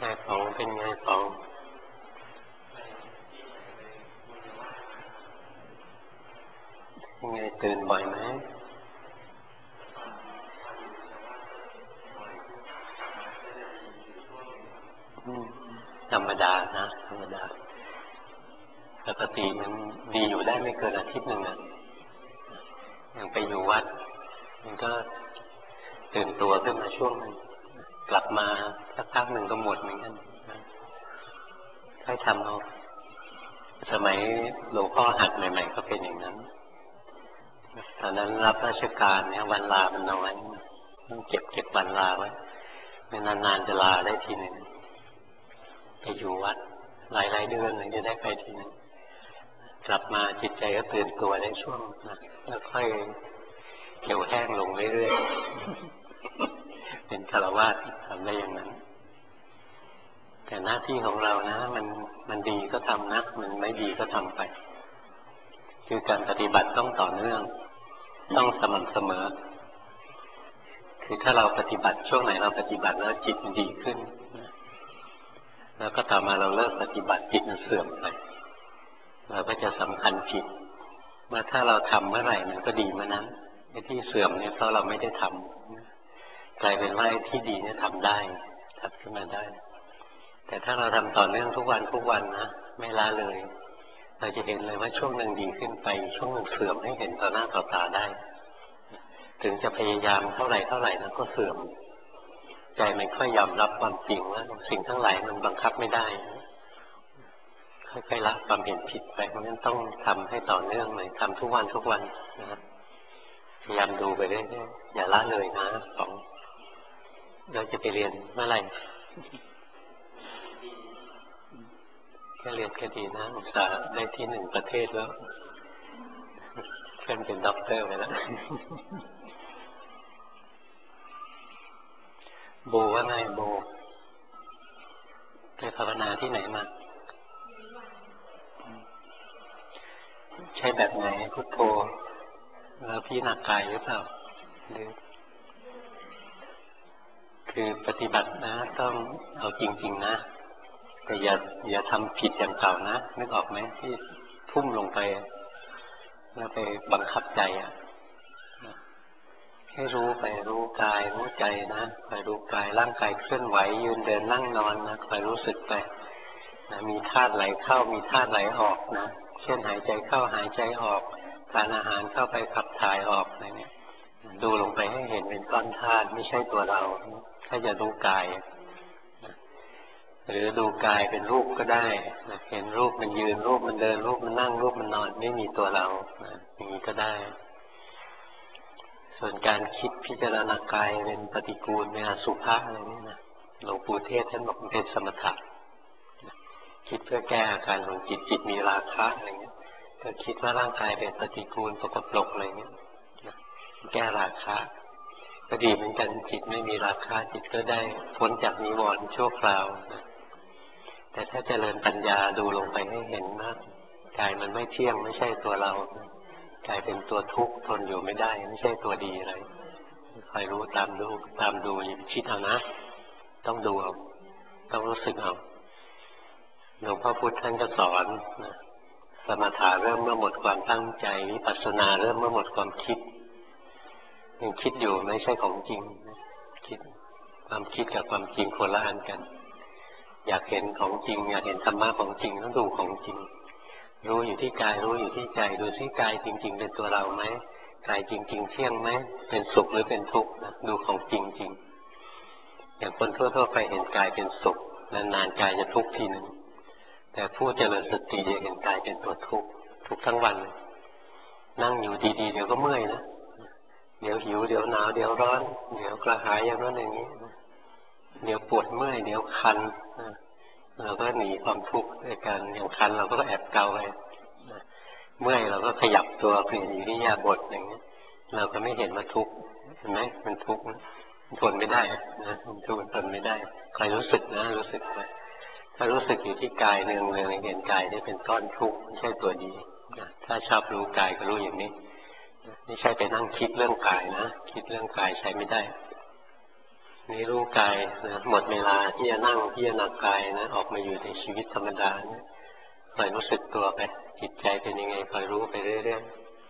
ไงของเป็นไงของไงตื่นบ่อยไหมธรรมดานะธรรมดาปกติมันดีอยู่ได้ไม่เกินอาทิตย์หนึ่งอ่ะยังไปอยู่วัดมันก็ตื่นตัวขึ้นมาช่วงนึงกลับมาสักพักหนึ่งก็หมดเหมือนกันค่อยทำเอาสมัยหลวงพ่อหัดใหม่ๆก็เป็นอย่างนั้นตอนนั้นรับราชการเนี่ยวันลามันน้อยต้องเก็บวันลาไว้ไม่นานๆจะลาได้ทีหนึ่งไปอยู่วัดหลายๆเดือนถึงจะได้ไปทีนึงกลับมาจิตใจก็ตื่นตัวในช่วงนะแล้วค่อยเขียวแห้งลงเรื่อยๆเป็นฆราวาสทำได้อย่างนั้นแต่หน้าที่ของเรานะมันดีก็ทำนะมันไม่ดีก็ทำไปคือการปฏิบัติต้องต่อเนื่องต้องสม่ำเสมอคือถ้าเราปฏิบัติช่วงไหนเราปฏิบัติแล้วจิตมันดีขึ้นแล้วก็ต่อมาเราเลิกปฏิบัติจิตมันเสื่อมไปเราก็จะสำคัญผิดว่าถ้าเราทำเมื่อไหร่มันก็ดีเมื่อนั้นไอ้ที่เสื่อมเนี่ยเพราะเราไม่ได้ทำกลายเป็นว่าไอ้ที่ดีเนี่ยทำได้ทัดขึ้นมาได้แต่ถ้าเราทำต่อเนื่องทุกวันนะไม่ละเลยเราจะเห็นเลยว่าช่วงหนึ่งดีขึ้นไปช่วงหนึ่งเสื่อมให้เห็นต่อหน้าต่อตาได้ถึงจะพยายามเท่าไหร่นะก็เสื่อมใจมันค่อยยอมรับความจริงว่าสิ่งทั้งหลายมันบังคับไม่ได้ค่อยๆละความเห็นผิดไปเพราะฉะนั้นต้องทำให้ต่อเนื่องเลยทำทุกวันนะครับพยายามดูไปเรื่อยๆอย่าละเลยนะของเราจะไปเรียนเมื่อไหร่แค่เรียนก็ดีนะอุตส่าห์ได้ที่หนึ่งประเทศแล้วเพื่อนเป็นด็อกเตอร์ไปแล้วโบว่าไงโบไปภาวนาที่ไหนมาใช่แบบไหนพุทโธแล้วพี่หนักกายหรือเปล่าหรือคือปฏิบัตินะต้องเอาจริงๆนะแต่อย่าทำผิดอย่างเก่านะนึกออกไหมที่ทุ่มลงไปแล้วไปบังคับใจให้รู้ไปรู้กายรู้ใจนะคอยรู้กายร่างกายเคลื่อนไหวยืนเดินนั่งนอนนะคอยรู้สึกไปนะมีธาตุไหลเข้ามีธาตุไหลออกนะเช่นหายใจเข้าหายใจออกทานอาหารเข้าไปขับถ่ายออกอะไรเนี่ยดูลงไปให้เห็นเป็นก้อนธาตุไม่ใช่ตัวเราถ้าจะดูกายหรือดูกายเป็นรูปก็ได้เห็นรูปมันยืนรูปมันเดินรูปมันนั่งรูปมันนอนไม่มีตัวเราอย่างนี้ก็ได้ส่วนการคิดพิจารณากายเป็นปฏิกูลเป็นอสุภะอะไรนี่นะหลวงปู่เทศท่านบอกมันเป็นสมถะคิดเพื่อแก้อาการของจิตมีราคะอะไรเงี้ยก็คิดว่าร่างกายเป็นปฏิกูลสกปรกอะไรเงี้ยแก้ราคะก็ดีเหมือนกันจิตไม่มีราคะจิตก็ได้พ้นจากนิวรณ์ชั่วคราวแต่ถ้าเจริญปัญญาดูลงไปให้เห็นว่ากายมันไม่เที่ยงไม่ใช่ตัวเรากายเป็นตัวทุกข์ทนอยู่ไม่ได้ไม่ใช่ตัวดีอะไรคอยรู้ตามดูอย่าไปคิดเอานะต้องดูเอาต้องรู้สึกเอาหลวงพ่อพุธท่านก็สอนนะสมถะเริ่มเมื่อหมดความตั้งใจวิปัสสนาเริ่มเมื่อหมดความคิดยังคิดอยู่ไม่ใช่ของจริงคิดความคิดกับความจริงคนละอันกันอยากเห็นของจริงอยากเห็นธรรมะของจริงต้องดูของจริงรู้อยู่ที่กายรู้อยู่ที่ใจดูซิกายจริงๆเป็นตัวเราไหมกายจริงๆเที่ยงไหมเป็นสุขหรือเป็นทุกข์นะดูของจริงๆอย่างคนทั่วๆไปเห็นกายเป็นสุขนานๆกายจะทุกข์ทีนึงแต่ผู้เจริญสติจะเห็นกายเป็นตัวทุกข์ทุกทั้งวันนั่งอยู่ดีๆเดี๋ยวก็เมื่อยนะเดี๋ยวหิวเดี๋ยวหนาวเดี๋ยวร้อนเดี๋ยวกระหายอย่างนั้นอย่างนี้เดี๋ยวปวดเมื่อยเดี๋ยวคันเราก็หนีความทุกข์ด้วยการอย่างคันเราก็แอบเกาไปเมื่อยเราก็ขยับตัวเปลี่ยนอิริยาบถอย่างนี้เราก็ไม่เห็นว่าทุกข์เห็นไหมมันทุกข์มันทนไม่ได้นะมันทุกข์มันทนไม่ได้คอยรู้สึกนะรู้สึกไปถ้ารู้สึกอยู่ที่กายเนืองเห็นกายได้เป็นก้อนทุกข์ไม่ใช่ตัวดีถ้าชอบรู้กายก็รู้อย่างนี้ไม่ใช่ไปนั่งคิดเรื่องกายนะคิดเรื่องกายใช้ไม่ได้นี้รู้กายนะหมดเวลาที่จะนั่งพิจารณากายนะออกมาอยู่ในชีวิตธรรมดานะคอยรู้สึกตัวไปจิตใจเป็นยังไงคอยรู้ไปเรื่อย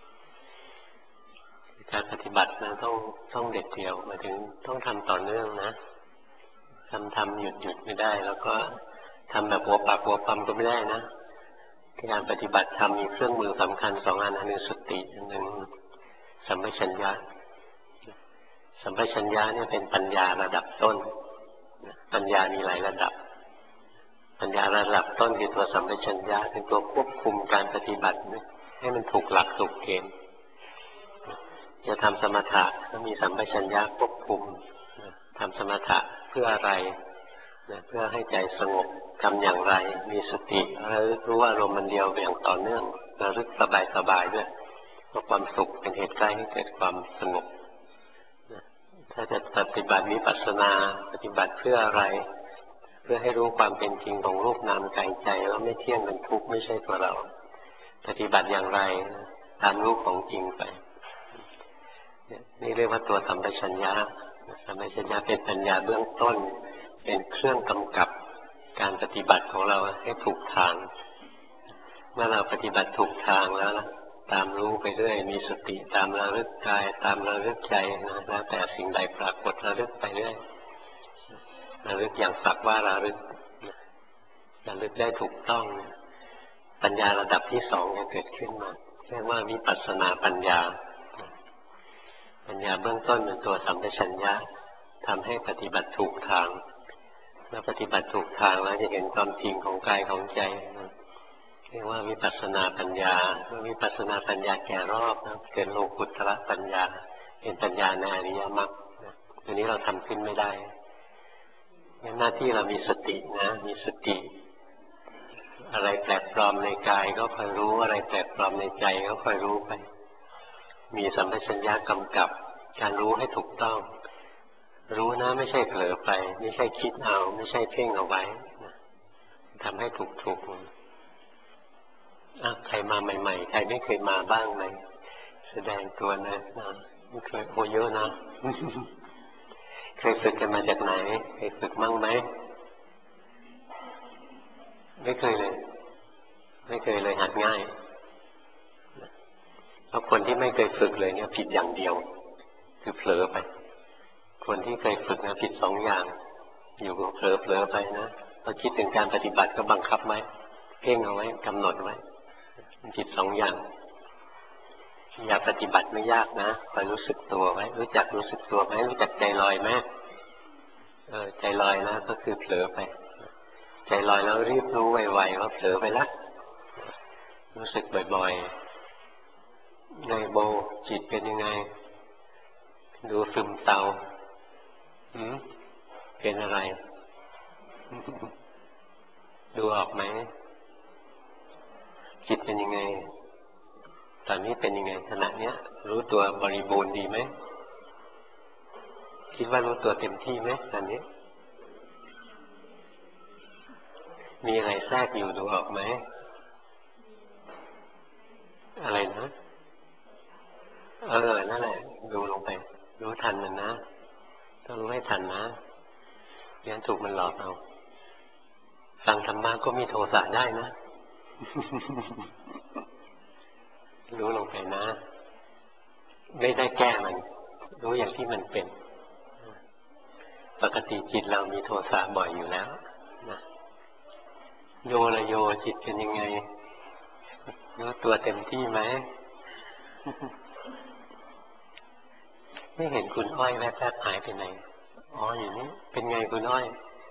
ๆการปฏิบัตินะต้องเด็ดเดี่ยวมาถึงต้องทำต่อเนื่องนะทำหยุดไม่ได้แล้วก็ทำแบบหัวปักหัวปั๊มก็ไม่ได้นะการปฏิบัติทำมีเครื่องมือสำคัญ2 อันหนึ่งสติอันหนึ่งสัมปชัญญะสัมปชัญญะเนี่ยเป็นปัญญาระดับต้นปัญญามีหลายระดับปัญญาระดับต้นคือตัวสัมปชัญญะเป็นตัวควบคุมการปฏิบัติให้มันถูกหลักถูกเกณฑ์จะทำสมถะก็มีสัมปชัญญะควบคุมทำสมถะเพื่ออะไรเพื่อให้ใจสงบทำอย่างไรมีสติรู้ว่าอารมณ์มันเดียวอย่างต่อเนื่องระลึกสบายด้วยเพราะความสุขเป็นเหตุใกล้ให้เกิดความสงบถ้าจะปฏิบัติวิปัสสนาปฏิบัติเพื่ออะไรเพื่อให้รู้ความเป็นจริงของรูปนามกายใจว่าไม่เที่ยงเป็นทุกข์ไม่ใช่ตัวเราปฏิบัติอย่างไรตามรูปของจริงไปนี่เรียกว่าตัวสัมปชัญญะสัมปชัญญะเป็นปัญญาเบื้องต้นเป็นเครื่องกำกับการปฏิบัติของเราให้ถูกทางเมื่อเราปฏิบัติถูกทางแล้วตามรู้ไปเรื่อยมีสติตามระลึกกายตามระลึกใจนะแล้วแต่สิ่งใดปรากฏระลึกไปเรื่อยระลึกอย่างสักว่าระลึกได้ถูกต้องปัญญาระดับที่2จะเกิดขึ้นมาเรียกว่าวิปัสสนาปัญญาปัญญาเบื้องต้นเป็นตัวสัมปชัญญะทำให้ปฏิบัติถูกทางเมื่อปฏิบัติถูกทางแล้วจะเห็นความจริงของกายของใจเรียกว่าวิปัสสนาปัญญาเมื่อวิปัสสนาปัญญาแก่รอบนะเกิดโลกุตตรปัญญาเป็นปัญญาในอริยมรรคอันนี้เราทำขึ้นไม่ได้หน้าที่เรามีสตินะมีสติอะไรแปลกปลอมในกายก็คอยรู้อะไรแปลกปลอมในใจก็คอยรู้ไปมีสัมปชัญญะกำกับการรู้ให้ถูกต้องรู้นะไม่ใช่เผลอไปไม่ใช่คิดเอาไม่ใช่เพ่งเอาไว้ทำให้ถูกใครมาใหม่ๆใครไม่เคยมาบ้างไหมแสดงตัวนะไม่เคยโอเยอะนะ เคยฝึกกันมาจากไหนเคยฝึกมั่งไหมไม่เคยเลยหัดง่ายเพราะคนที่ไม่เคยฝึกเลยเนี่ยผิดอย่างเดียวคือเผลอไปคนที่เคยฝึกนะผิด2 อย่างอยู่ก็เผลอไปนะพอคิดถึงการปฏิบัติก็บังคับไว้เพ่งเอาไว้กำหนดไว้ผิด2 อย่างอยากปฏิบัติไม่ยากนะคอยรู้สึกตัวไว้รู้จักรู้สึกตัวไหมรู้จักใจลอยไหมใจลอยนะก็คือเผลอไปใจลอยแล้วรีบรู้ไวๆว่าเผลอไปแล้วรู้สึกบ่อยๆในโบจิตเป็นยังไงดูซึมเศร้าเป็นอะไร ดูออกไหมจิตเป็นยังไงตอนนี้เป็นยังไงขณะเนี้ยรู้ตัวบริบูรณ์ดีไหมคิดว่ารู้ตัวเต็มที่ไหมตอนนี้มีอะไรแทรกอยู่ดูออกไหมอะไรนะนั่นแหละดูลงไปรู้ทันมันนะต้องรู้ให้ทันนะงั้นถูกมันหลอกเอาฟังธรรมะก็มีโทสะได้นะ รู้ลงไปนะไม่ได้แก้มันรู้อย่างที่มันเป็นปกติจิตเรามีโทสะบ่อยอยู่แล้วนะโยละโยจิตเป็นยังไงรู้ตัวเต็มที่ไหม ไม่เห็นคุณอ้อยแวบๆหายไปไหนอยู่นี่เป็นไงคุณอ้อย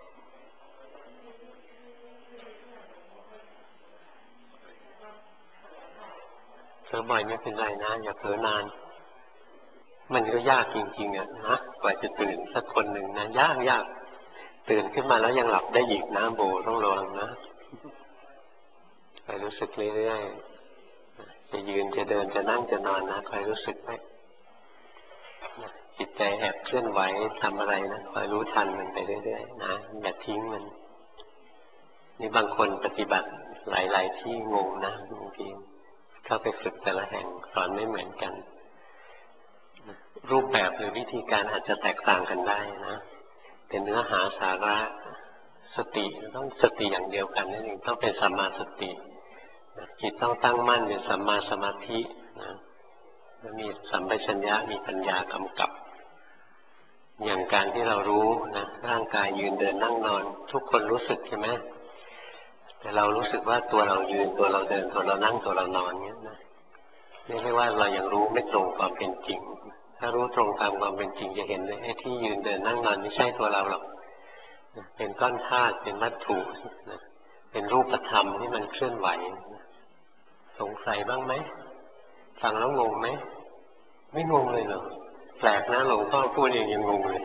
เผลอบ่อยไม่เป็นไรนะอย่าเผลอนานมันก็ยากจริงๆนะกว่าจะตื่นสักคนหนึ่งนะยากตื่นขึ้นมาแล้วยังหลับได้อีกนะโบต้องระวังนะคอยรู้สึกเรื่อยๆจะยืนจะเดินจะนั่งจะนอนนะคอยรู้สึกไว้จิตใจแอบเคลื่อนไหวทำอะไรนะคอยรู้ทันมันไปเรื่อยๆนะอย่าทิ้งมันนี่บางคนปฏิบัติหลายๆที่งงนะบางทีเข้าไปฝึกแต่ละแห่งสอนไม่เหมือนกันรูปแบบหรือวิธีการอาจจะแตกต่างกันได้นะเป็นเนื้อหาสาระสติต้องสติอย่างเดียวกันนั่นเองต้องเป็นสัมมาสติจิตต้องตั้งมั่นเป็นสัมมาสมาธินะมีสัมปชัญญะมีปัญญากำกับอย่างการที่เรารู้นะร่างกายยืนเดินนั่งนอนทุกคนรู้สึกใช่ไหมแต่เรารู้สึกว่าตัวเรายืนตัวเราเดินตัวเรานั่งตัวเรานอนเนี้ยนะนี่เรียกว่าเรายังรู้ไม่ตรงความเป็นจริงถ้ารู้ตรงตามความเป็นจริงจะเห็นเลยไอ้ที่ยืนเดินนั่งนอนไม่ใช่ตัวเราหรอกเป็นก้อนธาตุเป็นวัตถุเป็นรูปธรรมที่มันเคลื่อนไหวสงสัยบ้างไหมฟังแล้วงงไหมไม่งงเลยเหรอแปลกนะหลวงพ่อพูดเองยังงงเลย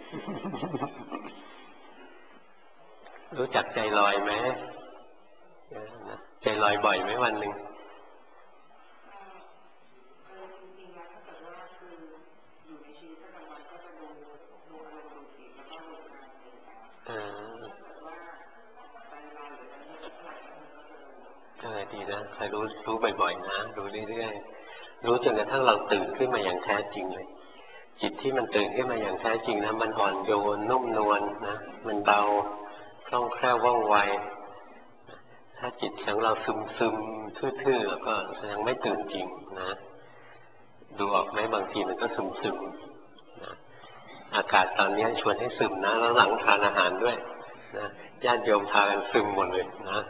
รู้จักใจลอยไหมใจลอยบ่อยไหมวันหนึ่งดีนะคอยรู้บ่อยๆนะรู้เรื่อยๆรู้จนกระทั่งเราตื่นขึ้นมาอย่างแท้จริงเลยจิตที่มันตื่นขึ้นมาอย่างแท้จริงนะมันอ่อนโยนนุ่มนวลนะมันเบาคล่องแคล่วว่องไวถ้าจิตของเราซึมทื่อๆแล้วก็ยังไม่ตื่นจริงนะดูออกไหมบางทีมันก็ซึมนะอากาศตอนนี้ชวนให้ซึมนะแล้วหลังทานอาหารด้วยนะญาติโยมพากันซึมหมดเลยนะ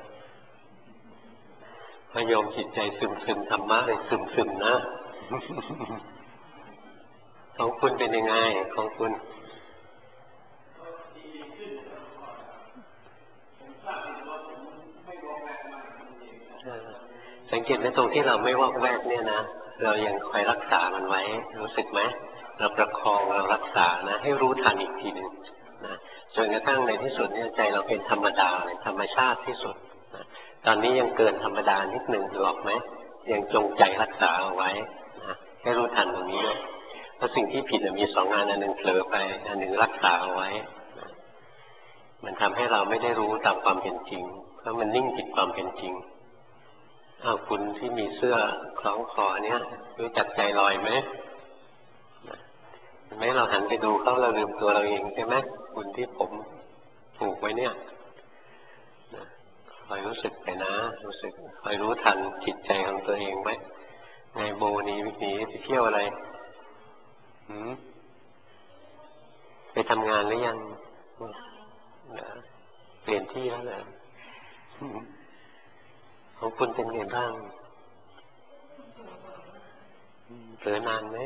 พอโยมจิตใจซึมธรรมะเลยซึมนะของคุณเป็นยังไงของคุณสังเกตไหมตรงที่เราไม่วอกแวกเนี่ยนะเรายังคอยรักษามันไว้รู้สึกไหมเราประคองเรารักษานะให้รู้ทันอีกทีหนึ่งนะจนกระทั่งในที่สุดเนี่ยใจเราเป็นธรรมดาเลยธรรมชาติที่สุดนะตอนนี้ยังเกินธรรมดานิดหนึ่งดูออกไหมยังจงใจรักษาเอาไว้นะให้รู้ทันตรงนี้ด้วยเพราะสิ่งที่ผิดมีสองงานอันหนึ่งเผลอไปอันหนึ่งรักษาเอาไว้นะมันทำให้เราไม่ได้รู้ตามความเป็นจริงเพราะมันนิ่งผิดความเป็นจริงคุณที่มีเสื้อคล้องคอเนี้ยรู้จักใจลอยไหมเห็นไหมเราหันไปดูเขาเราลืมตัวเราเองใช่ไหมคุณที่ผมผูกไว้เนี่ยคอยรู้สึกไปนะรู้สึกคอยรู้ทันจิตใจของตัวเองไหมในโบนี้วิธีไปเที่ยวอะไรไปทำงานหรือยังเปลี่ยนที่แล้วเหรอของคุณเป็นไงบ้างเผลอนานไหม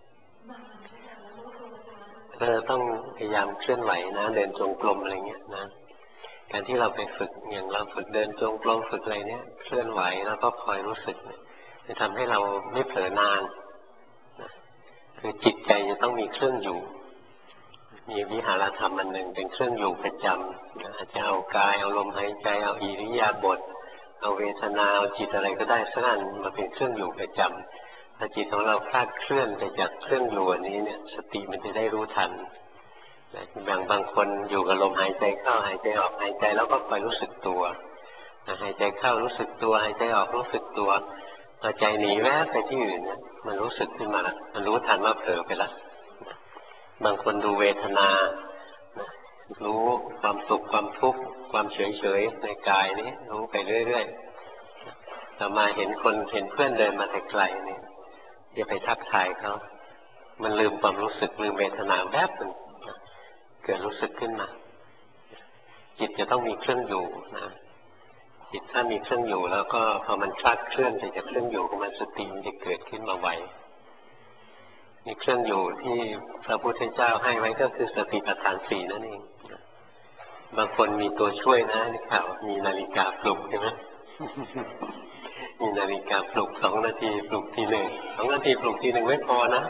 ต้องพยายามเคลื่อนไหวนะเดินจงกรมอะไรเงี้ยนะการที่เราไปฝึกอย่างเราฝึกเดินจงกรมฝึกอะไรเนี้ยเคลื่อนไหวแล้วก็คอยรู้สึกจะทำให้เราไม่เผลอนานนะคือจิตใจจะต้องมีเครื่องอยู่มีวิหารธรรมอันหนึ่งเป็นเครื่องอยู่ประจำอาจจะเอากายเอาลมหายใจเอาอิริยาบถเอาเวทนาเอาจิตอะไรก็ได้สักอันมาเป็นเครื่องอยู่ประจำถ้าจิตของเราคลาดเคลื่อนไปจากเครื่องอยู่อันนี้เนี่ยสติมันจะได้รู้ทันบางคนอยู่กับลมหายใจเข้าหายใจออกหายใจแล้วก็คอยรู้สึกตัวหายใจเข้ารู้สึกตัวหายใจออกรู้สึกตัวพอใจหนีแวบไปที่อื่นเนี่ยมันรู้สึกขึ้นมาแล้วมันรู้ทันว่าเผลอไปแล้วบางคนดูเวทนารู้ความสุขความทุกข์ความเฉยๆในกายนี้รู้ไปเรื่อยๆต่อมาเห็นเพื่อนเดินมาแต่ไกลนี่อย่าไปทักทายเขามันลืมความรู้สึกลืมเวทนาแวบนึงเกิดรู้สึกขึ้นมาจิตจะต้องมีเครื่องอยู่นะจิตถ้ามีเครื่องอยู่แล้วก็พอมันคลาดเคลื่อนไปจากเครื่องอยู่ของมันสติมันจะเกิดขึ้นมาไวมีเครื่องอยู่ที่พระพุทธเจ้าให้ไว้ก็คือสติปัฏฐานสี่นั่นเองบางคนมีตัวช่วยนะนี่ข่าวมีนาฬิกาปลุกใช่ไหมมีนาฬิกาปลุก2 นาทีปลุกทีหนึ่ง2 นาทีปลุกทีหนึ่งไม่พอนะ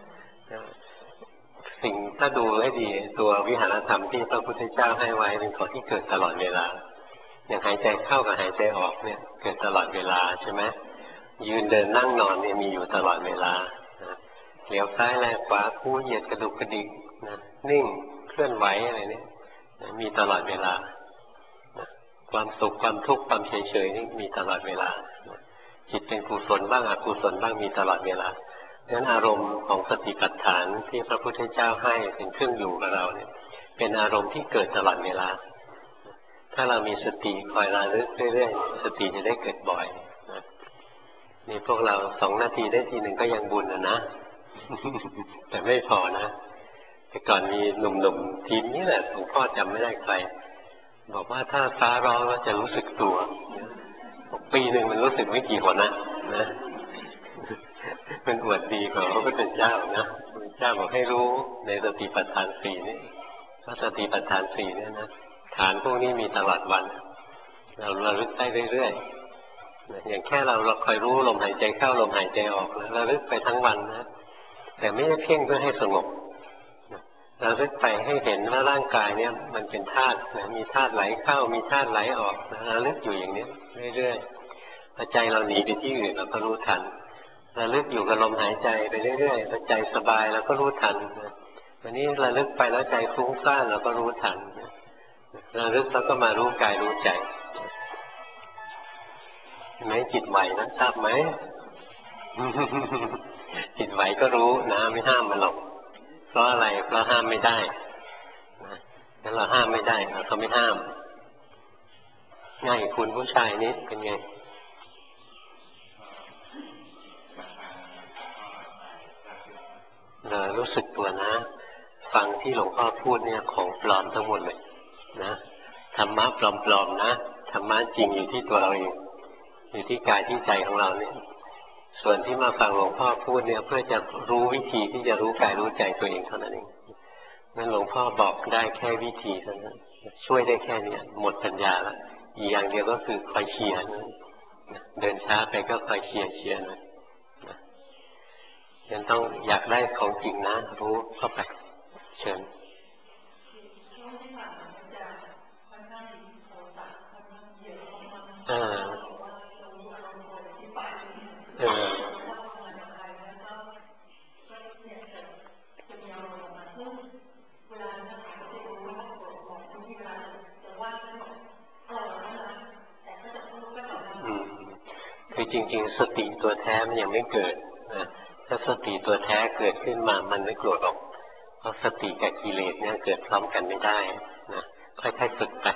สิ่งถ้าดูให้ดีตัววิหารธรรมที่พระพุทธเจ้าให้ไว้เป็นของที่เกิดตลอดเวลาอย่างหายใจเข้ากับหายใจออกเนี่ยเกิดตลอดเวลาใช่ไหมยืนเดินนั่งนอนเนี่ยมีอยู่ตลอดเวลาเหลียวซ้ายแลขวาคู่เหยียดกระดุกกระดิกนิ่งเคลื่อนไหวอะไรเนี่ยมีตลอดเวลาความสุขความทุกข์ความเฉยๆนี่มีตลอดเวลาจิตเป็นกุศลบ้างอกุศลบ้างมีตลอดเวลาดังนั้นอารมณ์ของสติปัฏฐานที่พระพุทธเจ้าให้เป็นเครื่องอยู่กับเราเนี่ยเป็นอารมณ์ที่เกิดตลอดเวลาถ้าเรามีสติคอยระลึกเรื่อยๆสติจะได้เกิดบ่อยนี่พวกเรา2 นาทีได้ทีหนึ่งก็ยังบุญนะแต่ไม่พอนะแต่ก่อนมีหนุ่มๆทีมนี้แหละหลวงพ่อจำไม่ได้ใครบอกว่าถ้าฟ้าร้องแล้วจะรู้สึกตัวปีหนึ่งมันรู้สึกไม่กี่คนนะมันอวดดีกว่าพระพุทธเจ้านะพระพุทธเจ้าบอกให้รู้ในสติปัฏฐาน4นี่เพราะสติปัฏฐาน4เนี่ยนะฐานพวกนี้มีตลอดวันเราระลึกได้เรื่อยๆอย่างแค่เราคอยรู้ลมหายใจเข้าลมหายใจออกระลึกไปทั้งวันนะแต่ไม่ได้เพ่งเพื่อให้สงบระลึกไปให้เห็นว่าร่างกายเนี่ยมันเป็นธาตุมีธาตุไหลเข้ามีธาตุไหลออกระลึกอยู่อย่างนี้เรื่อยๆพอใจเราหนีไปที่อื่นเราก็รู้ทันระลึกอยู่กับลมหายใจไปเรื่อยๆพอใจสบายเราก็รู้ทันวันนี้ระลึกไปแล้วใจฟุ้งซ่านเราก็รู้ทันระลึกแล้วก็มารู้กายรู้ใจไหมจิตไหวนะทราบไหม จิตไหวก็รู้นะไม่ห้ามมันหรอกเพราะอะไรเพราะห้ามไม่ได้งั้นเราห้ามไม่ได้เราก็ไม่ห้ามง่ายคุณผู้ชายนี้เป็นไงเรารู้สึกตัวนะฟังที่หลวงพ่อพูดเนี่ยของปลอมทั้งหมดเลยนะธรรมะปลอมๆนะธรรมะจริงอยู่ที่ตัวเราเองอยู่ที่กายที่ใจของเราเนี่ยส่วนที่มาฟังหลวงพ่อพูดเนี่ยเพื่อจะรู้วิธีที่จะรู้กายรู้ใจตัวเองเท่านั้นเองนั่นหลวงพ่อบอกได้แค่วิธีเท่านั้นช่วยได้แค่นี้หมดปัญญาแล้วอีกอย่างเดียวก็คือคอยเชียร์เดินช้าไปก็คอยเชียร์นะยังต้องอยากได้ของจริงนะรู้เข้าไปเชิญคือจริงๆสติตัวแท้มันยังไม่เกิดนะถ้าสติตัวแท้เกิดขึ้นมามันไม่โกรธหรอกเพราะสติกับกิเลสเนี่ยเกิดพร้อมกันไม่ได้นะค่อยๆฝึกไป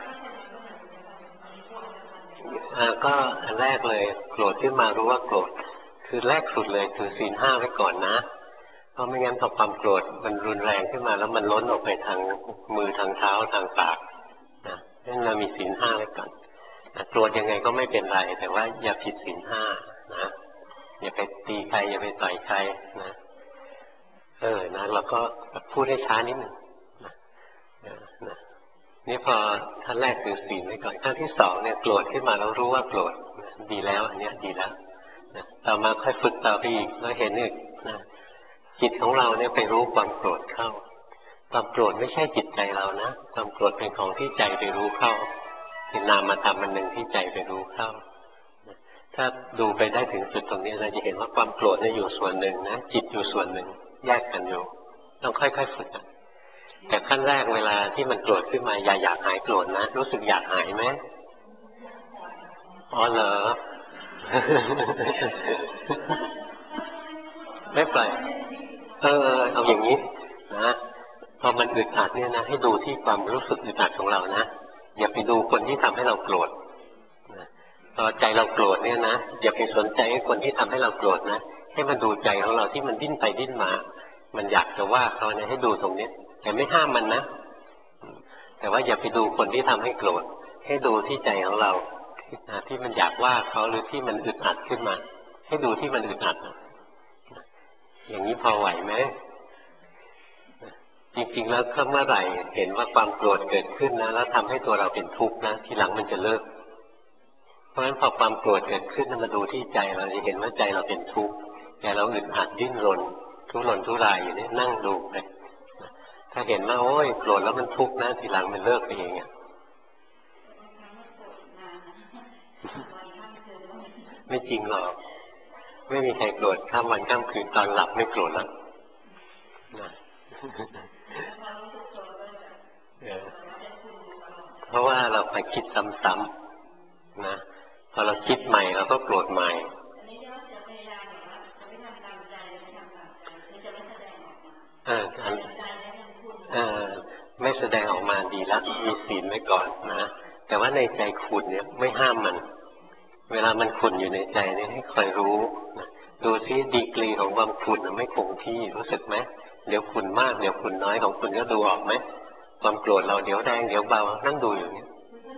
ก็อันแรกเลยโกรธขึ้นมารู้ว่าโกรธคือแรกสุดเลยถือศีล 5ไว้ก่อนนะเพราะไม่งั้นพอความโกรธมันรุนแรงขึ้นมาแล้วมันล้นออกไปทางมือทางเท้าทางปากนะนั่นเรามีศีล 5ไว้ก่อนโกรธยังไงก็ไม่เป็นไรแต่ว่าอย่าผิดศีล 5นะอย่าไปตีใครอย่าไปต่อยใครนะนะเราก็พูดให้ช้านิดหนึ่งนะนี่พอขั้นแรกคือศีลไว้ก่อนขั้นที่2เนี่ยโกรธขึ้นมาแล้วรู้ว่าโกรธดีแล้วอันนี้ดีแล้วนะต่อมาค่อยฝึกต่อไปอีกแล้วเห็นอีกนะจิตของเราเนี่ยไปรู้ความโกรธเข้าความโกรธไม่ใช่จิตใจเรานะความโกรธเป็นของที่ใจไปรู้เข้าเป็นนามธรรมอันหนึ่งที่ใจไปรู้เข้าถ้าดูไปได้ถึงจุดตรงนี้เราจะเห็นว่าความโกรธเนี่ยอยู่ส่วนหนึ่งนะจิตอยู่ส่วนหนึ่งแยกกันอยู่ต้องค่อยๆฝึกแต่ขั้นแรกเวลาที่มันโกรธขึ้นมาอย่าอยากหายโกรธนะรู้สึกอยากหายไหมอ๋อเหรอ ไม่ปล่อยเอาอย่างนี้นะพอมันอึดอัดเนี่ยนะให้ดูที่ความรู้สึกอึดอัดของเรานะอย่าไปดูคนที่ทำให้เราโกรธพอใจเราโกรธเนี่ยนะอย่าไปสนใจให้คนที่ทำให้เราโกรธนะให้มันดูใจของเราที่มันดิ้นไปดิ้นมามันอยากจะว่าเขาเนี่ยให้ดูตรงนี้แต่ไม่ห้ามมันนะแต่ว่าอย่าไปดูคนที่ทำให้โกรธให้ดูที่ใจของเราที่มันอยากว่าเขาหรือที่มันอึดอัดขึ้นมาให้ดูที่มันอึดอัดอย่างนี้พอไหวไหมจริงๆแล้วถ้าเมื่อไหร่เห็นว่าความโกรธเกิดขึ้นนะแล้วทำให้ตัวเราเป็นทุกข์นะทีหลังมันจะเลิกเพราะฉะนั้นพอความโกรธเกิดขึ้นมาดูที่ใจเราจะเห็นว่าใจเราเป็นทุกข์ใจเราอึดอัดดิ้นรนทุรนทุรายอยู่นี่นั่งดูไปถ้าเห็นว่าโอ้ยโกรธแล้วมันทุกข์นะทีหลังมันเลิกไปเองไม่จริงหรอกไม่มีใครโกรธข้ามวันข้ามคืนตอนหลับไม่โกรธแล้วนะเพราะว่าเราไปคิดซ้ำๆนะพอเราคิดใหม่เราก็โกรธใหม่ไม่แสดงออกมาดีแล้วมีศีลไว้ก่อนนะแต่ว่าในใจขุ่นเนี่ยไม่ห้ามมันเวลามันขุ่นอยู่ในใจเนี่ยให้คอยรู้นะดูซิดีกรีของความขุ่นไม่คงที่รู้สึกไหมเดี๋ยวขุ่นมากเดี๋ยวขุ่นน้อยของคุณก็ดูออกไหมความโกรธเราเดี๋ยวแดงเดี๋ยวเบานั่งดูอยู่เนี่ย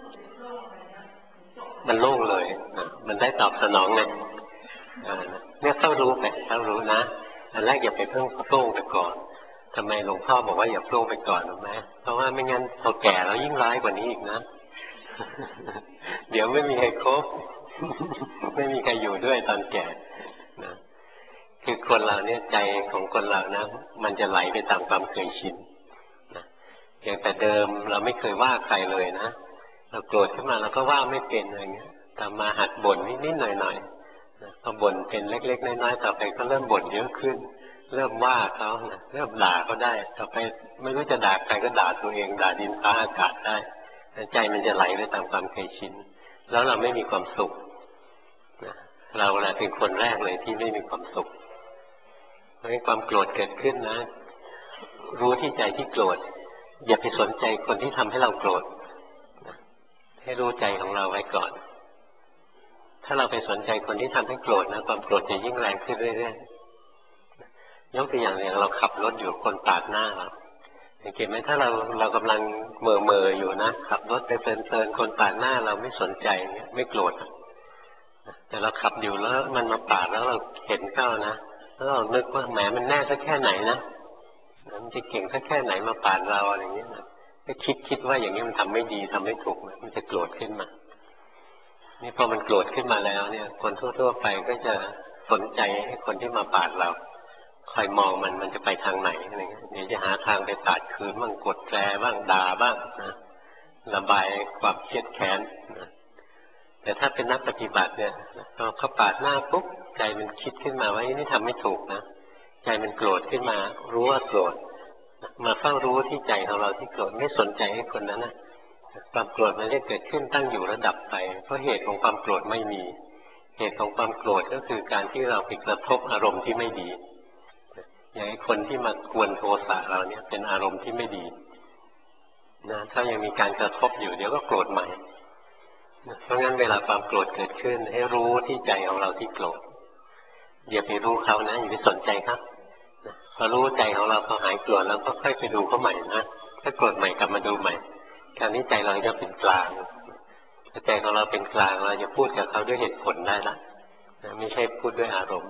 มันโล่งเลยนะมันได้ตอบสนองเลยเนี่ยเข้ารู้ไปเข้ารู้นะอันแรกอย่าไปเพิ่งโล่งไปก่อนทำไมหลวงพ่อบอกว่าอย่าโล่งไปก่อนรู้ไหมเพราะว่าไม่งั้นพอแก่แล้วยิ่งร้ายกว่านี้อีกนะเดี๋ยวไม่มีใครคบไม่มีใครอยู่ด้วยตอนแก่นะคือคนเราเนี่ยใจของคนเรานะมันจะไหลไปตามความเคยชินนะอย่างแต่เดิมเราไม่เคยว่าใครเลยนะเราโกรธขึ้นมาเราก็ว่าไม่เป็นอะไรเงี้ยตามมาหัดบ่นนิดๆหน่อยๆพอบ่นเป็นเล็กๆน้อยๆต่อไปก็เริ่มบ่นเยอะขึ้นเริ่มว่าเขานะเริ่มด่าเขาได้ต่อไปไม่รู้จะด่าใครก็ด่าตัวเองด่าดินฟ้าอากาศได้ใจมันจะไหลไปตามความเคยชินแล้วเราไม่มีความสุขเราแหละเป็นคนแรกเลยที่ไม่มีความสุขเพราะฉะนั้นความโกรธเกิดขึ้นนะรู้ที่ใจที่โกรธอย่าไปสนใจคนที่ทำให้เราโกรธให้รู้ใจของเราไว้ก่อนถ้าเราไปสนใจคนที่ทำให้โกรธนะความโกรธจะยิ่งแรงขึ้นเรื่อยๆยกตัวอย่างเราขับรถอยู่คนปาดหน้าเราสังเกตไหมถ้าเรากำลังเม่ออยู่นะขับรถไปเพลินๆคนปาดหน้าเราไม่สนใจเนี่ยไม่โกรธแต่เราขับอยู่แล้วมันมาปาดแล้วเราเห็นเข้านะแล้วเรานึกว่าแหมมันแน่สักแค่ไหนนะมันจะเก่งสักแค่ไหนมาปาดเราอะไรอย่างเงี้ยก็คิดว่าอย่างนี้มันทำไม่ดีทำไม่ถูกมันจะโกรธขึ้นมานี่พอมันโกรธขึ้นมาแล้วเนี่ยคนทั่วๆไปก็จะสนใจให้คนที่มาปาดเราคอยมองมันจะไปทางไหนอะไรเงี้ยเดี๋ยวจะหาทางไปปาดคืนบ้างกดแตรบ้างด่าบ้างนะระบายความเครียดแค้นนะแต่ถ้าเป็นนักปฏิบัติเนี่ยพอเขาปาดหน้าปุ๊บใจมันคิดขึ้นมาว่านี่ทำไม่ถูกนะใจมันโกรธขึ้นมารู้ว่าโกรธมาเฝ้ารู้ที่ใจของเราที่โกรธไม่สนใจให้คนนั้นนะความโกรธมันจะเกิดขึ้นตั้งอยู่ระดับไปเพราะเหตุของความโกรธไม่มีเหตุของความโกรธก็คือการที่เราไปกระทบอารมณ์ที่ไม่ดีอย่างคนที่มากวนโทสะเราเนี่ยเป็นอารมณ์ที่ไม่ดีนะถ้ายังมีการกระทบอยู่เดี๋ยวก็โกรธใหม่เพราะงั้นเวลาความโกรธเกิดขึ้นให้รู้ที่ใจของเราที่โกรธอย่าไปรู้เขานะอย่าไปสนใจครับพอรู้ใจของเราพอหายโกรธแล้วก็ค่อยไปดูเขาใหม่นะถ้าโกรธใหม่กลับมาดูใหม่คราวนี้ใจเราจะเป็นกลางถ้าใจของเราเป็นกลางเราจะพูดกับเขาด้วยเหตุผลได้ละไม่ใช่พูดด้วยอารมณ์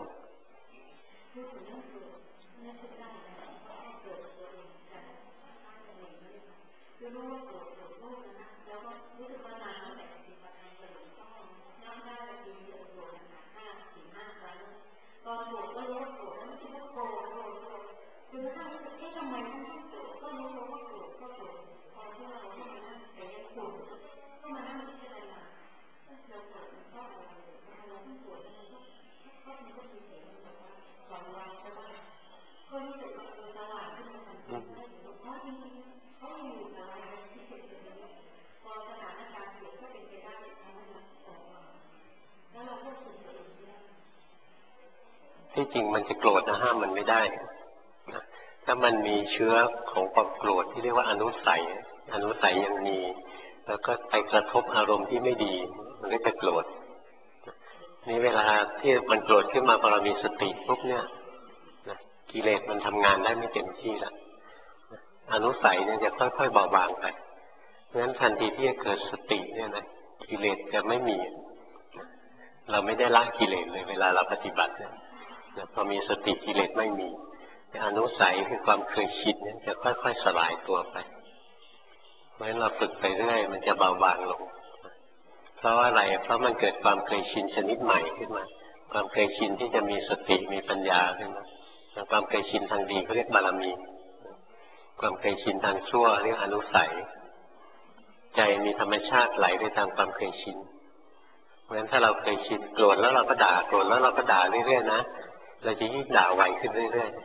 ที่จริงมันจะโกรธนะห้ามมันไม่ได้ถ้ามันมีเชื้อของความโกรธที่เรียกว่าอนุสัยยังมีแล้วก็ไปกระทบอารมณ์ที่ไม่ดีมันก็จะโกรธนี่เวลาที่มันโกรธขึ้นมาพอเรามีสติปุ๊บเนี่ยกิเลสมันทำงานได้ไม่เต็มที่ละอนุสัยเนี่ยจะค่อยๆเบาบางไปเพราะฉะนั้นทันทีที่จะเกิดสติเนี่ยนะกิเลสจะไม่มีเราไม่ได้ละกิเลสเลยเวลาเราปฏิบัติเนี่ยพอมีสติกิเลสไม่มีอนุสัยคือความเคยชินเนี่ยจะค่อยๆสลายตัวไปเพราะฉะนั้นเราฝึกไปเรื่อยมันจะเบาบางลงเพราะว่าอะไรเพราะมันเกิดความเคยชินชนิดใหม่ขึ้นมาความเคยชินที่จะมีสติมีปัญญาขึ้นมาความเคยชินทางดีเขาเรียกบารมีความเคยชินทางชั่วเรียกอนุสัยใจมีธรรมชาติไหลไปตามความเคยชินเพราะฉะนั้นถ้าเราเคยชินโกรธแล้วเราก็ด่าโกรธแล้วเราก็ด่าเรื่อยๆนะเราจะยิ่งด่าไวขึ้นเรื่อย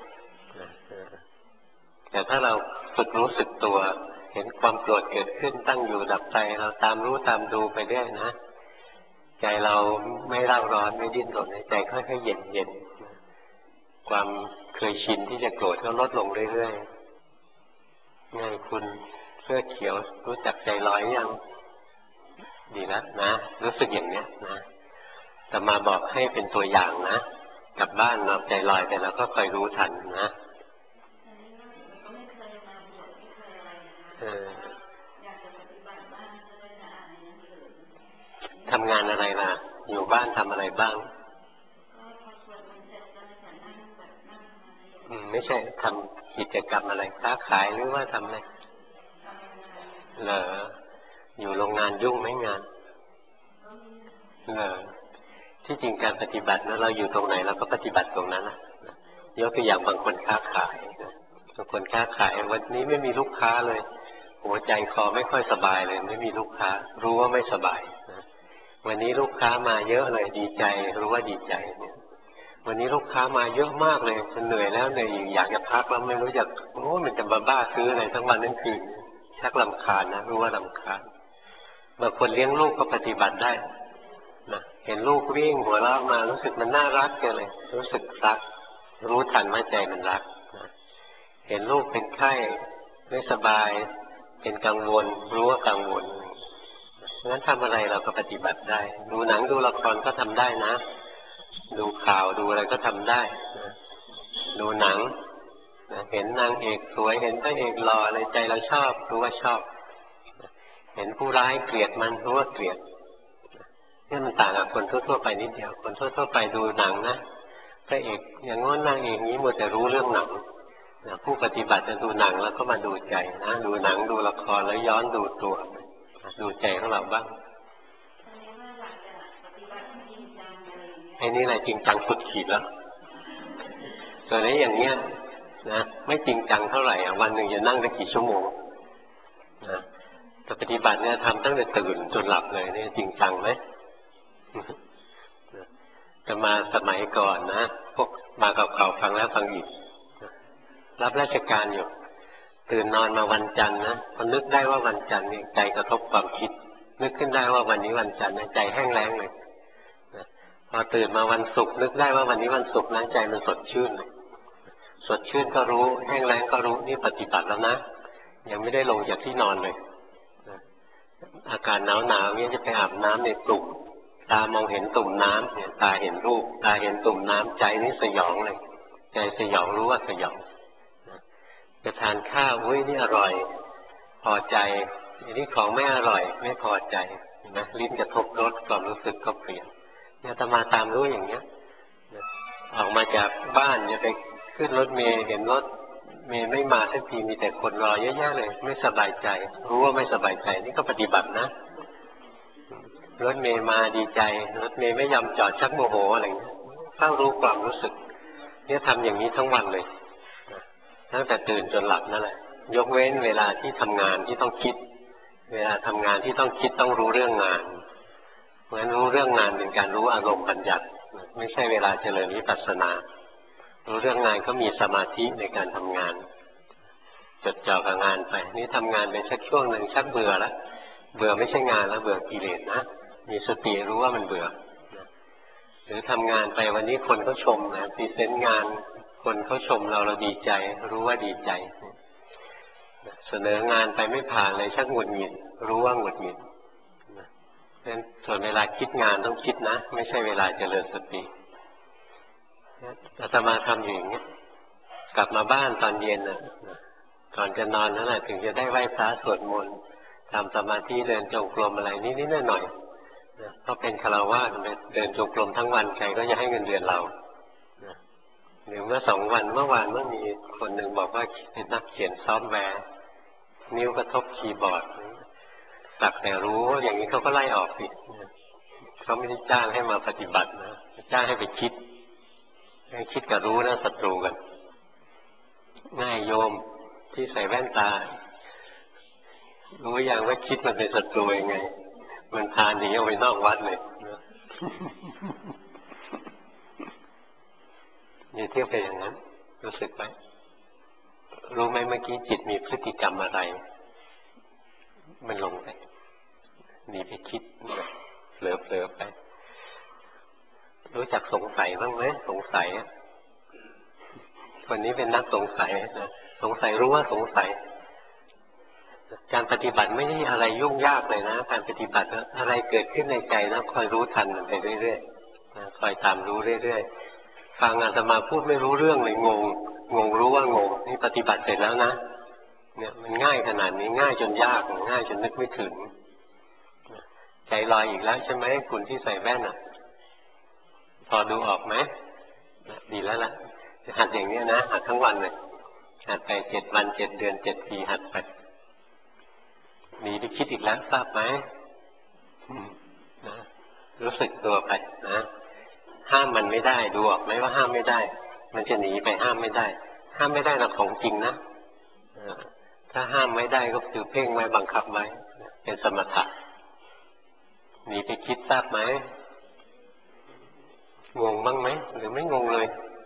ๆแต่ถ้าเราฝึกรู้สึกตัวเห็นความโกรธเกิดขึ้นตั้งอยู่ดับไปเราตามรู้ตามดูไปเรื่อยนะใจเราไม่เร่าร้อนไม่ดิ้นรนใจค่อยๆเย็นๆความเคยชินที่จะโกรธก็ลดลงเรื่อยๆไงคุณเสื้อเขียวรู้จักใจลอยยังดีแล้วนะรู้สึกอย่างเนี้ยนะแต่มาบอกให้เป็นตัวอย่างนะกลับบ้านเราใจลอยไปแล้วก็คอยรู้ทันนะทำงานอะไรล่ะอยู่บ้านทำอะไรบ้างไม่ใช่ทำกิจกรรมอะไรค้าขายหรือว่าทำอะไรเหรออยู่โรงงานยุ่งไหมงานเหรอที่จริงการปฏิบัตินะเราอยู่ตรงไหนเราก็ปฏิบัติตรงนั้นนะยกตัวอย่างบางคนค้าขายบางคนค้าขายวันนี้ไม่มีลูกค้าเลยหัวใจคอไม่ค่อยสบายเลยไม่มีลูกค้ารู้ว่าไม่สบายวันนี้ลูกค้ามาเยอะเลยดีใจรู้ว่าดีใจวันนี้ลูกค้ามาเยอะมากเลยมันเหนื่อยแล้วเหนื่อยอีกอยากจะพักแล้วไม่รู้จะมันจะบ้าซื้ออะไรทั้งวันทั้งคืนชักรำคาญนะรู้ว่ารำคาญบางคนเลี้ยงลูกก็ปฏิบัติได้นะเห็นลูกวิ่งหัวเราะมารู้สึกมันน่ารักจังเลยรู้สึกรักรู้ทันว่าใจมันรักนะเห็นลูกเป็นไข้ไม่สบายเป็นกังวลรู้ว่ากังวลงั้นทำอะไรเราก็ปฏิบัติได้ดูหนังดูละครก็ทำได้นะดูข่าวดูอะไรก็ทำได้นะดูหนังนะเห็นนางเอกสวยเห็นพระเอกหล่ออะไรใจเราชอบรู้ว่าชอบเห็นผู้ร้ายเกลียดมันรู้ว่าเกลียดนี่มันต่างกับคนทั่วๆไปนิดเดียวคนทั่วๆไปดูหนังนะพระเอกอย่างง้นนางเอกนี้หมดแต่รู้เรื่องหนังนะผู้ปฏิบัติจะดูหนังแล้วก็มาดูใจนะดูหนังดูละครแล้วย้อนดูตัวดูใจของเราบ้างไอ้นี่แหละจริงจังสุดขีดแล้วส่วนนี้อย่างเนี้ยนะไม่จริงจังเท่าไหร่วันหนึ่งจะนั่งได้กี่ชั่วโมงนะแต่ปฏิบัติเนี่ยทำตั้งแต่ตื่นจนหลับเลยเนี่ยจริงจังไหมจะมาสมัยก่อนนะพวกมาเก่าๆฟังแล้วฟังอีกรับราชการอยู่ตื่นนอนมาวันจันทร์นะพอนึกได้ว่าวันจันทร์เนี่ยใจกระทบความคิดนึกขึ้นได้ว่าวันนี้วันจันทร์ใจแห้งแล้งเลยพอตื่นมาวันศุกร์นึกได้ว่าวันนี้วันศุกร์นะใจมันสดชื่นเลยสดชื่นก็รู้แห้งแล้งก็รู้นี่ปฏิบัติแล้วนะยังไม่ได้ลงจากที่นอนเลยอากาศหนาวเนี่ยจะไปอาบน้ำในตุ่มตามองเห็นตุ่มน้ำเนี่ยตาเห็นรูปตาเห็นตุ่มน้ำใจนี่สยองเลยใจสยองรู้ว่าสยองจะทานข้าวอุ้ยนี่อร่อยพอใจอันนี้ของไม่อร่อยไม่พอใจนะลิ้นกระทบรสความรู้สึกก็เปลี่ยนเนี่ยอาตมาตามรู้อย่างเนี้ยออกมาจากบ้านจะไปขึ้นรถเมล์เห็นรถเมล์ไม่มาสักทีมีแต่คนรอเยอะแยะเลยไม่สบายใจรู้ว่าไม่สบายใจนี่ก็ปฏิบัตินะรถเมล์มาดีใจรถเมล์ไม่ยอมจอดชักโมโหอะไรอย่างเงี้ยเฝ้ารู้ความรู้สึกเนี่ยทำอย่างนี้ทั้งวันเลยตั้งแต่ตื่นจนหลับนั่นแหละยกเว้นเวลาที่ทำงานที่ต้องคิดเวลาทำงานที่ต้องคิดต้องรู้เรื่องงานเพราะฉะนั้นรู้เรื่องงานเป็นการรู้อารมณ์บัญญัติไม่ใช่เวลาเจริญวิปัสสนารู้เรื่องงานก็มีสมาธิในการทำงานจดจ่อกับงานไปนี่ทำงานไปสักช่วงหนึ่งชักเบื่อแล้วเบื่อไม่ใช่งานแล้วเบื่อกิเลสนะมีสติรู้ว่ามันเบื่อหรือทำงานไปวันนี้คนเขาชมนะพรีเซนต์งานคนเขาชมเราดีใจรู้ว่าดีใจเสนองานไปไม่ผ่านเลยชักหงุดหงิดรู้ว่าหงุดหงิดงั้นส่วนเวลาคิดงานต้องคิดนะไม่ใช่เวลาเจริญสติอาตมาทำอย่างนี้กลับมาบ้านตอนเย็นก่อนจะนอนนั่นแหละถึงจะได้ไหว้พระสวดมนต์ทำสมาธิเดินจงกรมอะไรนิดๆหน่อยๆเพราะเป็นฆราวาสเดินจงกรมทั้งวันใครก็จะให้เงินเดือนเราหรือเมื่อ2 วันเมื่อวานเมื่อมีคนหนึ่งบอกว่าเป็นนักเขียนซอฟต์แวร์นิ้วกระทบคีย์บอร์ดสักแต่รู้อย่างนี้เขาก็ไล่ออกสิเขาไม่ได้จ้างให้มาปฏิบัตินะจ้างให้ไปคิดให้คิดกับรู้นะศัตรูกันง่ายโยมที่ใส่แว่นตารู้อย่างว่าคิดมันเป็นศัตรูยังไงมันพาหนีออกไปนอกวัดเลยนี่เที่ยวไปอย่างนั้นรู้สึกไหมรู้ไหมเมื่อกี้จิตมีพฤติกรรมอะไรมันลงไปหนีไปคิดเผลอไปรู้จักสงสัยบ้างไหมสงสัยคนนี้เป็นนักสงสัยนะสงสัยรู้ว่าสงสัยการปฏิบัติไม่ได้อะไรยุ่งยากเลยนะการปฏิบัติอะไรเกิดขึ้นในใจนะคอยรู้ทันมันไปเรื่อยๆคอยตามรู้เรื่อยๆฟังอาตมาพูดไม่รู้เรื่องเลยงงรู้ว่างงนี่ปฏิบัติเสร็จแล้วนะเนี่ยมันง่ายขนาดนี้ง่ายจนยากง่ายจนนึกไม่ถึงใจลอยอีกแล้วใช่ไหมคุณที่ใส่แว่นอ่ะพอดูออกไหมดีแล้วล่ะหัดอย่างนี้นะหัดทั้งวันเลยหัดไป7 วัน7 เดือน7 ปีหัดไปหนีไปคิดอีกแล้วทราบไหมนะรู้สึกตัวไปนะห้ามมันไม่ได้ดูออกไหมว่าห้ามไม่ได้มันจะหนีไปห้ามไม่ได้ห้ามไม่ได้นะของจริงนะถ้าห้ามไม่ได้ก็คือเพ่งไว้บังคับไว้เป็นสมถะหนีไปคิดทราบไหมงงบ้างไหมหรือไม่งงเลย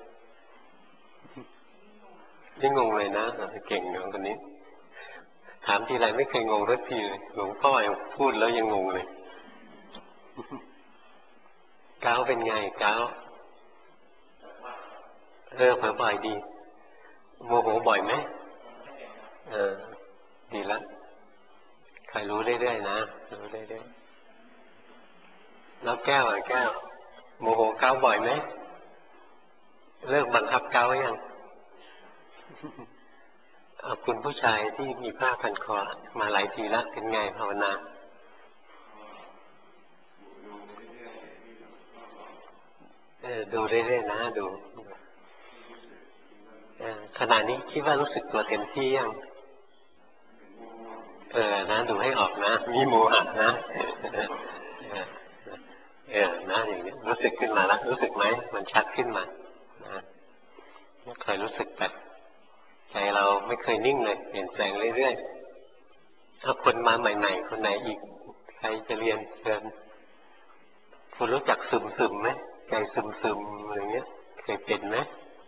ไม่งงเลยนะเก่งน้องคนนี้ถามทีไรไม่เคยงงสักทีเลยหลวงพ่อพูดแล้วยังงงเลยก้าวเป็นไงก้าวเผลอบ่อยดีโมโหบ่อยไหมดีแล้วใครรู้เรื่อยๆนะรู้เรื่อยๆแล้วแก้วแก้วโมโหก้าวบ่อยไหมเลิกบังคับก้าวยังคุณผู้ชายที่มีผ้าพันคอมาหลายทีแล้วเป็นไงภาวนาดูเรื่อยๆนะดูขณะนี้คิดว่ารู้สึกตัวเต็มที่ยังนะดูให้ออกนะมีโมหะนะนะอย่างนี้รู้สึกขึ้นมาแล้วรู้สึกไหมมันชัดขึ้นมานะไม่เคยรู้สึกแบบใจเราไม่เคยนิ่งเลยเปลี่ยนแปลงเรื่อยๆถ้าคนมาใหม่ๆคนไหนอีกใครจะเรียนเชิญคุณรู้จักซึมไหมใจซึมอะไรเงี้ยเคยเป็นไหม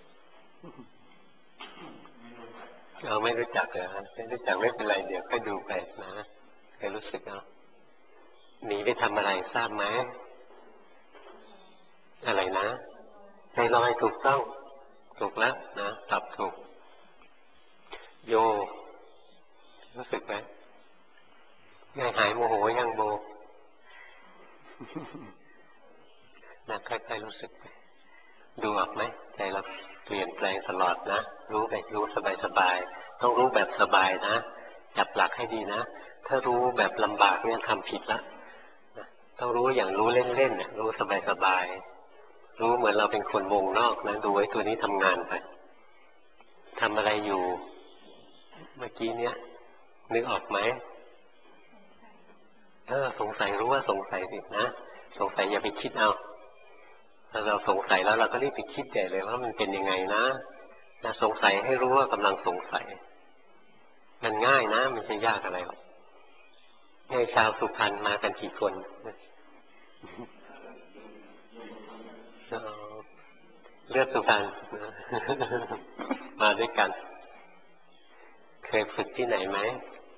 เราไม่รู้จักเลยไม่รู้จักไม่เป็นไรเดี๋ยวค่อยดูไปนะเคยรู้สึกเอาหนีไปทำอะไรทราบไหมอะไรนะใจลอยถูกต้องถูกแล้วนะตอบถูกโยรู้สึกไหมไงหายโมโหยังโบนะค่อยๆรู้สึกไปดูออกไหมใจเราเปลี่ยนแปลงตลอดนะรู้ไปรู้สบายๆต้องรู้แบบสบายนะจับหลักให้ดีนะถ้ารู้แบบลำบากเนี่ยทำผิดละต้องรู้อย่างรู้เล่นๆเนี่ยรู้สบายๆรู้เหมือนเราเป็นคนวงนอกนะดูไว้ตัวนี้ทำงานไปทำอะไรอยู่เมื่อกี้เนี่ยนึกออกไหมสงสัยรู้ว่าสงสัยสินะสงสัยอย่าไปคิดเอาถ้าเราสงสัยแล้วเราก็รีบไปคิดใหญ่เลยว่ามันเป็นยังไงนะสงสัยให้รู้ว่ากำลังสงสัยมันง่ายนะมันไม่ยากอะไรหรอกให้ชาวสุพรรณมากันกี่คนเลือดสุพรรณมาด้วยกันเคยฝึกที่ไหนไหม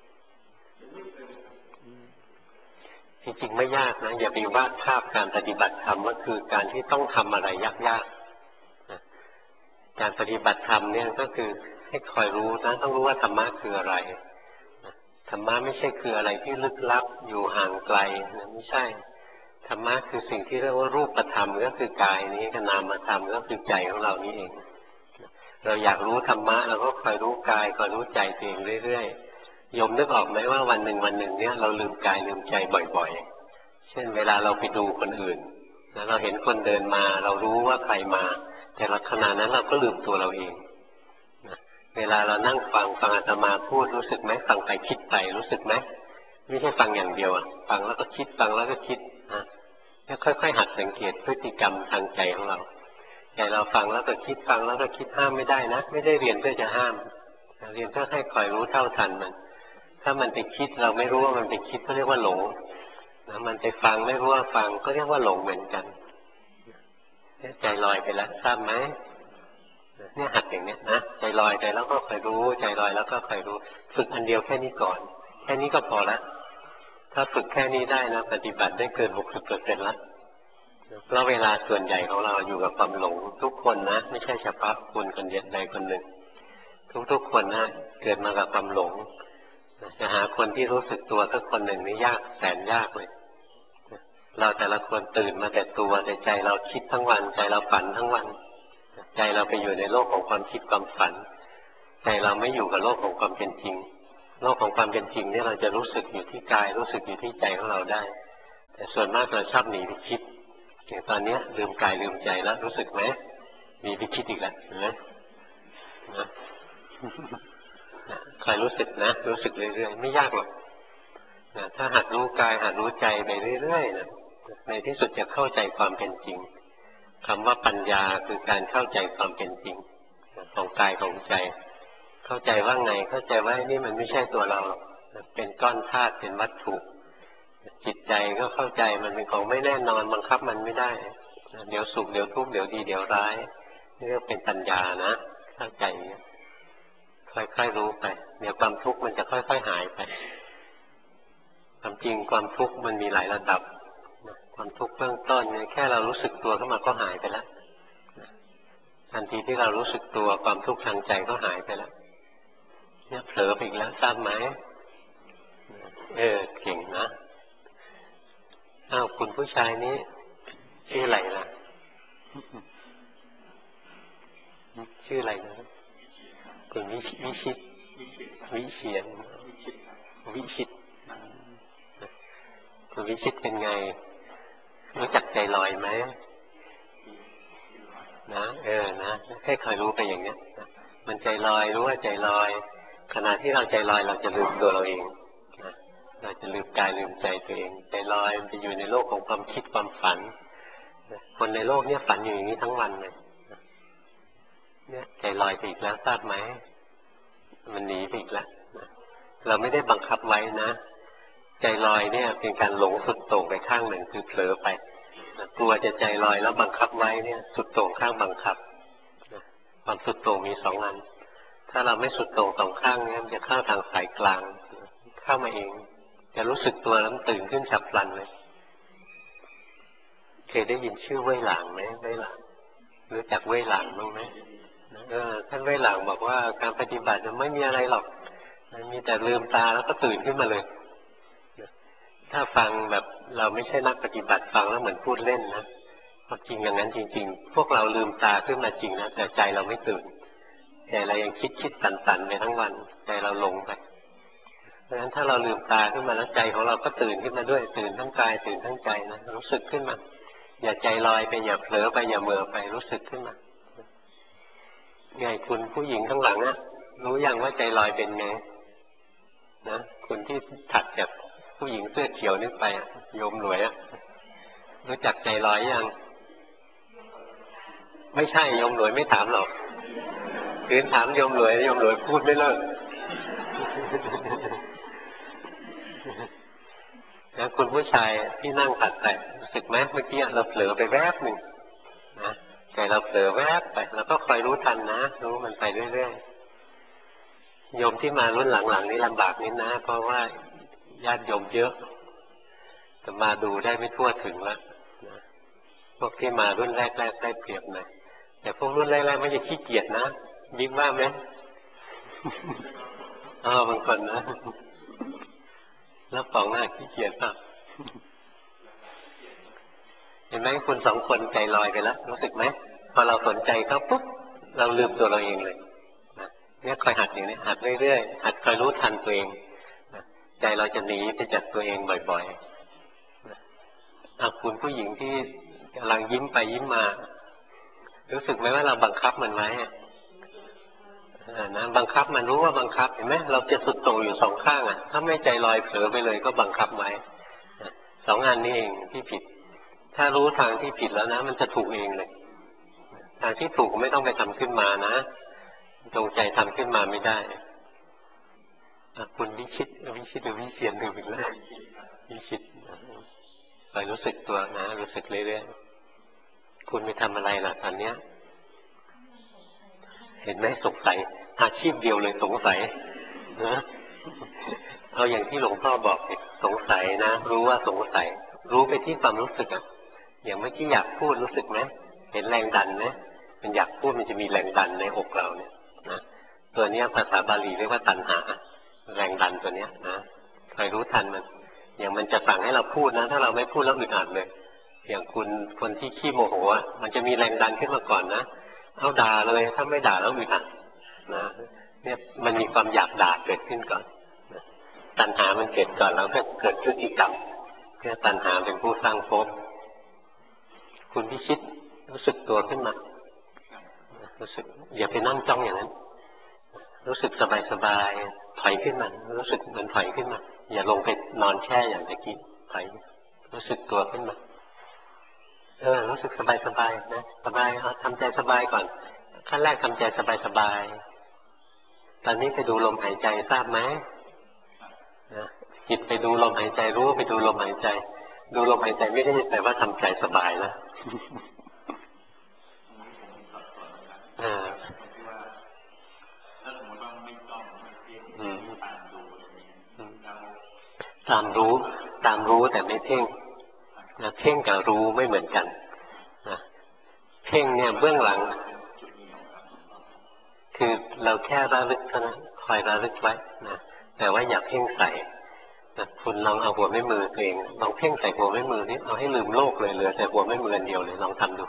จริงๆไม่ยากนะอย่าไปวาดภาพการปฏิบัติธรรมว่าคือการที่ต้องทำอะไรยากๆการปฏิบัติธรรมเนี่ยก็คือให้คอยรู้นะต้องรู้ว่าธรรมะคืออะไรธรรมะไม่ใช่คืออะไรที่ลึกลับอยู่ห่างไกลนะไม่ใช่ธรรมะคือสิ่งที่เรียกว่ารูปธรรมก็คือกายนี้กับนามธรรมก็คือใจของเรานี่เองเราอยากรู้ธรรมะเราก็คอยรู้กายคอยรู้ใจตัวเองเรื่อยๆโยมนึกออกไหมว่าวันหนึ่งเนี่ยเราลืมกายลืมใจบ่อยๆเช่นเวลาเราไปดูคนอื่นแล้วเราเห็นคนเดินมาเรารู้ว่าใครมาแต่ละขณะนั้นเราก็ลืมตัวเราเองเวลาเรานั่งฟังอาตมาพูดรู้สึกไหมฟังไปคิดไปรู้สึกไหมไม่ใช่ฟังอย่างเดียวฟังแล้วก็คิดฟังแล้วก็คิดนะค่อยๆหัดสังเกตพฤติกรรมทางใจของเราใจเราฟังแล้วก็คิดฟังแล้วก็คิดห้ามไม่ได้นะไม่ได้เรียนเพื่อจะห้ามเรียนเพื่อให้คอยรู้เท่าทันมันถ้ามันไปคิดเราไม่รู้ว่ามันไปคิดก็เรียกว่าหลงนะมันไปฟังไม่รู้ว่าฟังก็เรียกว่าหลงเหมือนกันใจลอยไปแล้วทราบไหมเนี่ยหัดอย่างนี้นะใจลอยใจแล้วก็คอยรู้ใจลอยแล้วก็คอยรู้ฝึกอันเดียวแค่นี้ก่อนแค่นี้ก็พอละถ้าฝึกแค่นี้ได้นะปฏิบัติได้เกิน60%แล้วเพราะเวลาส่วนใหญ่ของเราอยู่กับความหลงทุกคนนะไม่ใช่เฉพาะคุณคนเดียวใดคนหนึ่งทุกคนนะเกิดมากับความหลงจะหาคนที่รู้สึกตัวสักคนหนึ่งนี่ยากแสนยากเลยเราแต่ละคนตื่นมาแต่ตัวแต่ใจเราคิดทั้งวันใจเราฝันทั้งวันใจเราไปอยู่ในโลกของความคิดความฝันใจเราไม่อยู่กับโลกของความเป็นจริงโลกของความเป็นจริงนี่เราจะรู้สึกอยู่ที่กายรู้สึกอยู่ที่ใจของเราได้แต่ส่วนมากเราชอบหนีไปคิดอย่างตอนนี้ลืมกายลืมใจแล้วรู้สึกไหมมีไปคิดอีกแล้วเห็นไหมนะคอยรู้สึกนะรู้สึกเรื่อยๆไม่ยากหรอกนะถ้าหัดรู้กายหัดรู้ใจไปเรื่อยๆนะในที่สุดจะเข้าใจความเป็นจริงคำว่าปัญญาคือการเข้าใจความเป็นจริงของกายของใจเข้าใจว่าไงเข้าใจว่านี่มันไม่ใช่ตัวเราเป็นก้อนธาตุเป็นวัตถุจิตใจก็เข้าใจมันเป็นของไม่แน่นอนบังคับมันไม่ได้เดี๋ยวสุขเดี๋ยวทุกข์เดี๋ยวดีเดี๋ยวร้ายนี่ก็เป็นปัญญานะเข้าใจค่อยๆรู้ไปเดี๋ยวความทุกข์มันจะค่อยๆหายไปความจริงความทุกข์มันมีหลายระดับความทุกข์เบื้องต้นเนี่ยแค่เรารู้สึกตัวขึ้นมาก็หายไปแล้วทันทีที่เรารู้สึกตัวความทุกข์ทางใจก็หายไปแล้วเนี่ยเผลอไปอีกแล้วทราบไหมเก่งนะอ้าวคุณผู้ชายนี้ชื่ออะไรล่ะชื่ออะไรนะคุณวิชิตวิเชียรวิชิตคุณวิชิตเป็นไงรู้จักใจลอยไหมนะนะให้คอยรู้ไปอย่างเนี้ยมันใจลอยรู้ว่าใจลอยขณะที่เราใจลอยเราจะลืมตัวเราเองนะเราจะลืมกายลืมใจตัวเองใจลอยมันจะอยู่ในโลกของความคิดความฝันคนในโลกนี้ฝันอยู่อย่างนี้ทั้งวันเลยเนี่ยใจลอยไปอีกแล้วทราบไหมมันหนีไปอีกแล้วเราไม่ได้บังคับไว้นะใจลอยเนี่ยเป็นการหลงสุดโต่งไปข้างหนึ่งคือเผลอไปกลัวจะใจลอยแล้วบังคับไว้เนี่ยสุดโต่งข้างบังคับความสุดโต่งมีสองอันถ้าเราไม่สุดโต่งสองข้างเนี่ยมันจะเข้าทางสายกลางเข้ามาเองจะรู้สึกตัวแล้วตื่นขึ้นฉับพลันเลยเคยได้ยินชื่อเว่ยหลางไหมเว่ยหลางรู้จักเว่ยหลางบ้างไหมท่านเว่ยหลางบอกว่าการปฏิบัติไม่มีอะไรหรอกมีแต่ลืมตาแล้วก็ตื่นขึ้นมาเลยถ้าฟังแบบเราไม่ใช่นักปฏิบัติฟังแล้วเหมือนพูดเล่นนะความจริงอย่างนั้นจริงๆพวกเราลืมตาขึ้นมาจริงนะแต่ใจเราไม่ตื่นใจเรายังคิดสั่นๆไปทั้งวันใจเราหลงไปเพราะฉะนั้นถ้าเราลืมตาขึ้นมาแล้วใจของเราก็ตื่นขึ้นมาด้วยตื่นทั้งกายตื่นทั้งใจนะรู้สึกขึ้นมาอย่าใจลอยไปอย่าเผลอไปอย่าเมื่อไปรู้สึกขึ้นมาไงคุณผู้หญิงข้างหลังนะรู้ยังว่าใจลอยเป็นไงนะคุณที่ถัดจากผู้หญิงเสื้อเขียวนี่ไปโยมหลวยรู้จักใจลอยยังไม่ใช่โยมหลวยไม่ถามหรอกคืนถามโยมหลวยพูดไม่เลิกแล้วคุณผู้ชายที่นั่งถัดไปรู้สึกไหมเมื่อกี้เราเผลอไปแวบหนึ่งนะใจเราเผลอแวบไปเราก็คอยรู้ทันนะรู้มันไปเรื่อยๆโยมที่มารุ่นหลังๆนี้ลำบากนิดนะเพราะว่าญาติโยมเยอะแต่มาดูได้ไม่ทั่วถึงแล้วพวกที่มารุ่นแรกได้เปรียบหน่อยแต่พวกรุ่นแรกไม่ใช่ขี้เกียจนะบิ๊กว่าไหมบางคนนะแล้วปองหน้าขี้เกียจป่ะเห็นไหมคุณสองคนใจลอยไปแล้วรู้สึกไหมพอเราสนใจเขาปุ๊บเราลืมตัวเราเองเลยเนี่ยคอยหัดอย่างนี้หัดเรื่อยๆหัดคอยรู้ทันตัวเองใจเราจะหนีไปจากตัวเองบ่อยๆคุณผู้หญิงที่กำลังยิ้มไปยิ้มมารู้สึกไหมว่าเราบังคับมันไว้นะบังคับมันรู้ว่าบังคับเห็นไหมเราจะสุดโต่งอยู่สองข้างถ้าไม่ใจลอยเผลอไปเลยก็บังคับไว้สองอันนี้เองที่ผิดถ้ารู้ทางที่ผิดแล้วนะมันจะถูกเองเลยทางที่ถูกไม่ต้องไปทำขึ้นมานะจงใจทำขึ้นมาไม่ได้คุณวิชิตหรือวิเชียรอีกแล้ววิชิตคอยรู้สึกตัวนะรู้สึกเรื่อยๆคุณไปทำอะไรล่ะตอนเนี้ยเห็นไหมสงสัยอาชีพเดียวเลยสงสัยนะเอาอย่างที่หลวงพ่อบอกสงสัยนะรู้ว่าสงสัยรู้ไปที่ความรู้สึกอย่างเมื่อกี้อยากพูดรู้สึกไหมเห็นแรงดันไหมมันอยากพูดมันจะมีแรงดันในอกเราเนี่ยนะตัวนี้ภาษาบาลีเรียกว่าตัณหาแรงดันตัวเนี้ยนะคอยรู้ทันมันอย่างมันจะสั่งให้เราพูดนะถ้าเราไม่พูดแล้วอึดอัดเลยอย่างคนที่ขี้โมโหมันจะมีแรงดันขึ้นมาก่อนนะเอาด่าเลยถ้าไม่ด่าแล้วอึดอัดนะเนี่ยมันมีความอยากด่าเกิดขึ้นก่อนตัณหามันเกิดก่อนแล้วก็เกิดพฤติกรรมเพื่อตัณหาเป็นผู้สร้างภพคุณพิชิตรู้สึกตัวขึ้นมารู้สึกอย่าไปนั่งจ้องอย่างนั้นรู้สึกสบายๆถอยขึ้นมารู้สึกเหมือนถอยขึ้นมาอย่าลงไปนอนแช่อย่างตะกี้ถอยรู้สึกตัวขึ้นมารู้สึกสบายๆนะสบายทำใจสบายก่อนขั้นแรกทำใจสบายๆตอนนี้ไปดูลมหายใจทราบไหมจิตไปดูลมหายใจรู้ไปดูลมหายใจดูลมหายใจไม่ได้แปลว่าทำใจสบายนะตามรู้แต่ไม่เพ่งนะเพ่งกับรู้ไม่เหมือนกันนะเพ่งเนี่ยเบื้องหลังคือเราแค่ระลึกเท่านั้นคอยระลึกไว้นะแต่ว่าอย่าเพ่งใส่นะคุณลองเอาหัวแม่มือตัวเองลองเพ่งใส่หัวแม่มือนี่เอาให้ลืมโลกเลยเหลือแต่หัวแม่มืออันเดียวเลยลองทำดู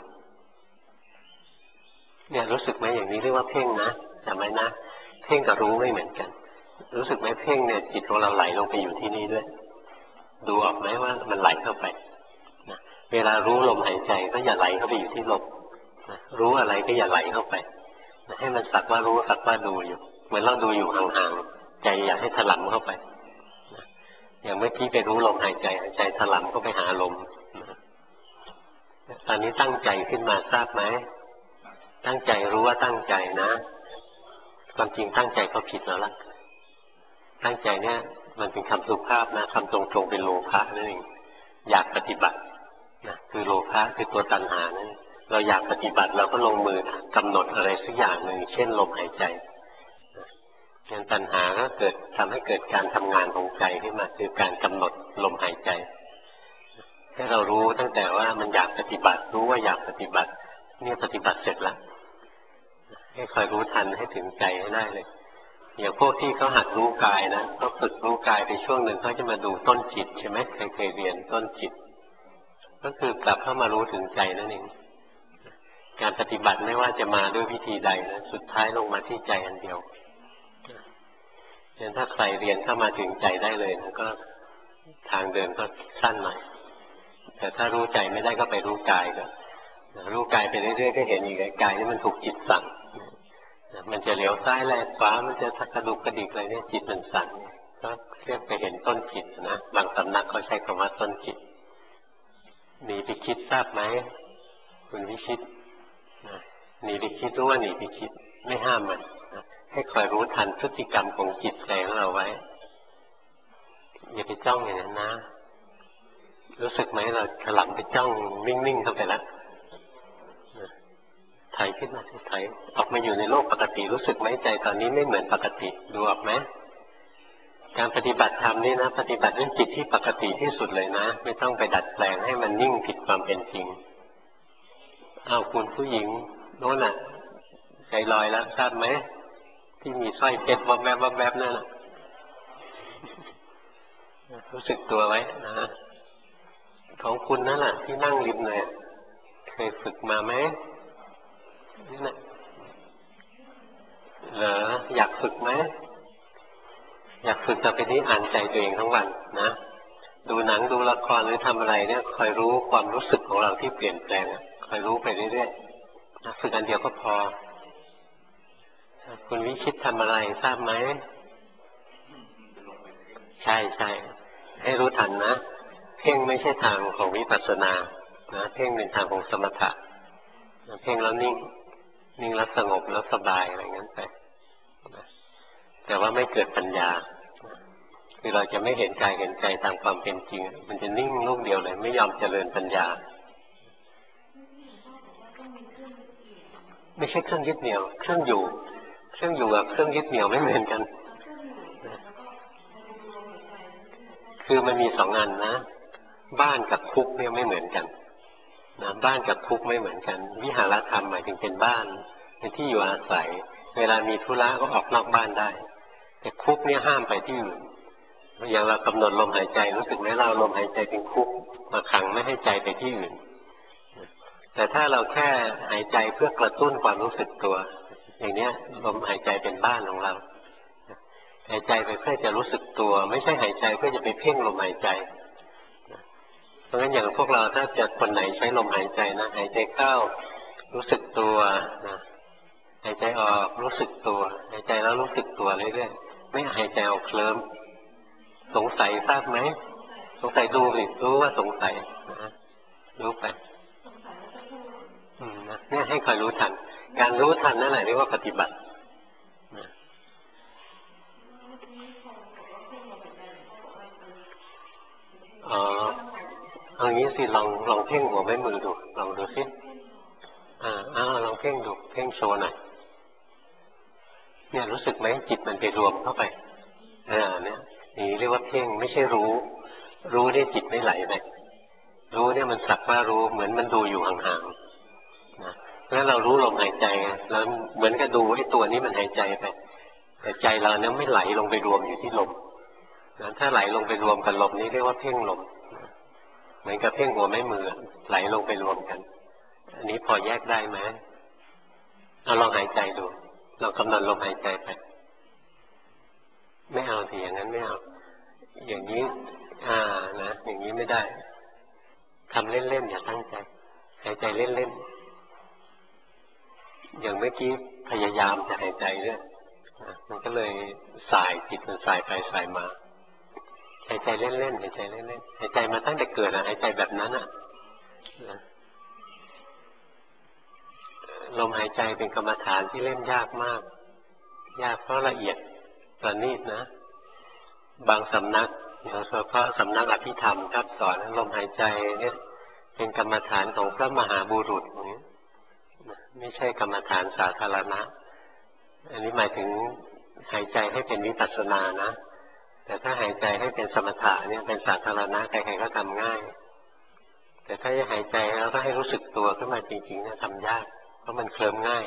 เนี่ยรู้สึกไหมอย่างนี้เรียกว่าเพ่งนะจำไว้นะเพ่งกับรู้ไม่เหมือนกันรู้สึกไหมเพ่งเนี่ยจิตของเราไหลลงไปอยู่ที่นี่ด้วยดูออกไหมว่ามันไหลเข้าไปนะเวลารู้ลมหายใจก็อย่าไหลเข้าไปอยู่ที่ลมนะรู้อะไรก็อย่าไหลเข้าไปนะให้มันสักว่ารู้สักว่าดูอยู่เหมือนเราดูอยู่ห่างๆใจอย่าให้ถลำเข้าไปนะอย่างเมื่อกี้ไปรู้ลมหายใจใจถลำเข้าไปหาลมนะตอนนี้ตั้งใจขึ้นมาทราบไหมตั้งใจรู้ว่าตั้งใจนะความจริงตั้งใจก็ผิดแล้วล่ะตั้งใจเนี่ยมันเป็นคำสุภาพนะคำตรงๆเป็นโลภะนั่นเองอยากปฏิบัตินะคือโลภะคือตัวตัณหานั่นเราอยากปฏิบัติเราก็ลงมือกำหนดอะไรสักอย่างหนึ่งเช่นลมหายใจงั้นตัณหาก็เกิดทำให้เกิดการทำงานของใจขึ้นมาคือการกำหนดลมหายใจให้เรารู้ตั้งแต่ว่ามันอยากปฏิบัติรู้ว่าอยากปฏิบัติเนี่ยปฏิบัติเสร็จแล้วให้คอยรู้ทันให้ถึงใจให้ได้เลยอย่างพวกที่เขาหัดรู้กายนะเขาฝึกรู้กายไปช่วงหนึ่งเขาจะมาดูต้นจิตใช่ไหมเคยเรียนต้นจิตก็คือกลับเข้ามารู้ถึงใจนั่นเองการปฏิบัติไม่ว่าจะมาด้วยวิธีใดนะสุดท้ายลงมาที่ใจอันเดียวฉะนั้นถ้าใครเรียนเข้ามาถึงใจได้เลยนะก็ทางเดินก็สั้นหน่อยแต่ถ้ารู้ใจไม่ได้ก็ไปรู้กายก็รู้กายไปเรื่อยๆก็เห็นอีกกายนี่มันถูกจิตสั่งมันจะเหลียวซ้ายแลขวามันจะกระดุกกระดิกอะไรเนี่ยจิตมันสั่งก็เรียกไปเห็นต้นจิตนะบางสำนักเขาใช้คำว่าต้นจิตหนีไปคิดทราบไหมคุณวิชิตหนีไปคิดรู้ว่าหนีไปคิดไม่ห้ามมันให้คอยรู้ทันพฤติกรรมของจิตใจของเราไว้อย่าไปจ้องอย่างนั้นนะรู้สึกไหมเราถลำไปจ้องนิ่งๆเข้าไปแล้วถอยขึ้นมาถอยออกมาอยู่ในโลกปกติรู้สึกไหมใจตอนนี้ไม่เหมือนปกติดูออกไหมการปฏิบัติธรรมนี่นะปฏิบัติด้วยจิตที่ปกติที่สุดเลยนะไม่ต้องไปดัดแปลงให้มันนิ่งผิดความเป็นจริงเอาคุณผู้หญิงโน่นน่ะใจลอยแล้วทราบไหมที่มีสร้อยเพชรวับแวบวับแวบนั่นน่ะรู้สึกตัวไว้นะของคุณนั่นแหละที่นั่งริมเลยเคยฝึกมาไหมนี่นะเหรออยากฝึกไหมอยากฝึกต่อไปนี้อ่านใจตัวเองทั้งวันนะดูหนังดูละครหรือทำอะไรเนี่ยคอยรู้ความรู้สึกของเราที่เปลี่ยนแปลงคอยรู้ไปเรื่อยๆฝึกอันเดียวก็พอคุณวิชิตทำอะไรทราบไหมใช่ใช่ให้รู้ทันนะเพ่งไม่ใช่ทางของวิปัสสนานะเพ่งเป็นทางของสมถะเพ่งแล้วนิ่งแล้วสงบแล้วสบายอะไรงั้นไปแต่ว่าไม่เกิดปัญญาคือเราจะไม่เห็นกายเห็นใจตามความเป็นจริงมันจะนิ่งลูกเดียวเลยไม่ยอมเจริญปัญญาไม่ใช่เครื่องยึดเหนี่ยวเครื่องอยู่กับเครื่องยึดเหนี่ยวไม่เหมือนกันคือมันมีสองอันนะบ้านกับคุกเนี่ยไม่เหมือนกันนะบ้านกับคุกไม่เหมือนกันวิหารธรรมหมายถึงเป็นบ้านเป็นที่อยู่อาศัยเวลามีธุระก็ออกนอกบ้านได้แต่คุกเนี่ยห้ามไปที่อื่นอย่างเรากำหนดลมหายใจรู้สึกไหมเราลมหายใจเป็นคุกมาขังไม่ให้ใจไปที่อื่นแต่ถ้าเราแค่หายใจเพื่อกระตุ้นความรู้สึกตัวอย่างนี้ลมหายใจเป็นบ้านของเราหายใจไปเพื่อจะรู้สึกตัวไม่ใช่หายใจเพื่อจะไปเพ่งลมหายใจเพราะฉะนั้นอย่างพวกเราถ้าจะคนไหนใช้ลมหายใจนะหายใจเข้ารู้สึกตัวนะหายใจออกรู้สึกตัวหายใจแล้วรู้สึกตัวเรื่อยๆไม่หายใจเอาเคลิ้มสงสัยทราบไหมสงสัยดูสิรู้ว่าสงสัยนะรู้ไปนะเนี่ยให้คอยรู้ทันการรู้ทันนั่นแหละเรียกว่าปฏิบัติอ๋อเอางี้สิลองเพ่งหัวแม่มือดูลองดูสิลองเพ่งดูเพ่งโชว์หน่อยเนี่ยรู้สึกไหมจิตมันไปรวมเข้าไปเนี่ยนี่เรียกว่าเพ่งไม่ใช่รู้เนี่ยจิตไม่ไหลไปรู้เนี่ยมันสักว่ารู้เหมือนมันดูอยู่ห่างๆนะแล้วเรารู้ลมหายใจแล้วเหมือนกับดูไอ้ตัวนี้มันหายใจไปแต่ใจเราเนี่ยไม่ไหลลงไปรวมอยู่ที่ลมนะถ้าไหลลงไปรวมกับลมนี้เรียกว่าเพ่งลมเหมือนกับเพ่งหัวแม่มือไหลลงไปรวมกันอันนี้พอแยกได้ไหมเอาลองหายใจดูลองกำหนดลมหายใจไปไม่เอาทีอย่างนั้นไม่เอาอย่างนี้นะอย่างนี้ไม่ได้ทำเล่นๆอย่าตั้งใจหายใจเล่นๆอย่างเมื่อกี้พยายามจะหายใจเนี่ยมันก็เลยสายจิตมันสายไปสายมาหายใจเล่นๆหายใจเล่นๆหายใจมาตั้งแต่เกิดหายใจแบบนั้นลมหายใจเป็นกรรมฐานที่เล่นยากมากยากเพราะละเอียดประณีตนะบางสำนักโดยเฉพาะสำนักอภิธรรมครับสอนลมหายใจเนี่ยเป็นกรรมฐานของพระมหาบุรุษไม่ใช่กรรมฐานสาธารณะอันนี้หมายถึงหายใจให้เป็นวิปัสสนานะแต่ถ้าหายใจให้เป็นสมถะเนี่ยเป็นสาธารณะใครๆก็ทำง่ายแต่ถ้าจะหายใจแล้วก็ให้รู้สึกตัวขึ้นมาจริงๆเนี่ยทำยากเพราะมันเคลิ้มง่าย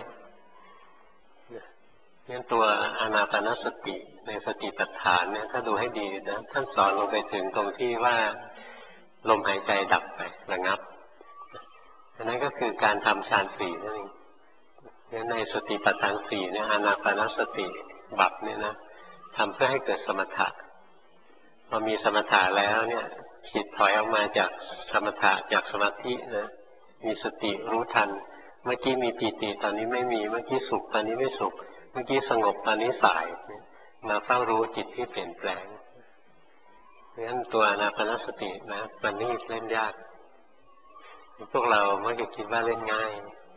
เนี่ยตัวอานาปานสติในสติปัฏฐานเนี่ยถ้าดูให้ดีนะท่านสอนลงไปถึงตรงที่ว่าลมหายใจดับไประงับอันนั้นก็คือการทำฌานสี่นั่นเองในสติปัฏฐานสี่เนี่ยอานาปานสติบัพเนี่ยนะทำเพื่อให้เกิดสมถะพอมีสมถะแล้วเนี่ยจิตถอยออกมาจากสมถะจากสมาธินะมีสติรู้ทันเมื่อกี้มีปีติตอนนี้ไม่มีเมื่อกี้สุขตอนนี้ไม่สุขเมื่อกี้สงบตอนนี้สายมาเฝ้ารู้จิตที่เปลี่ยนแปลงเพราะฉะนั้นตัวอานาปานสตินะมันนี่เล่นยากพวกเรามักจะคิดว่าเล่นง่าย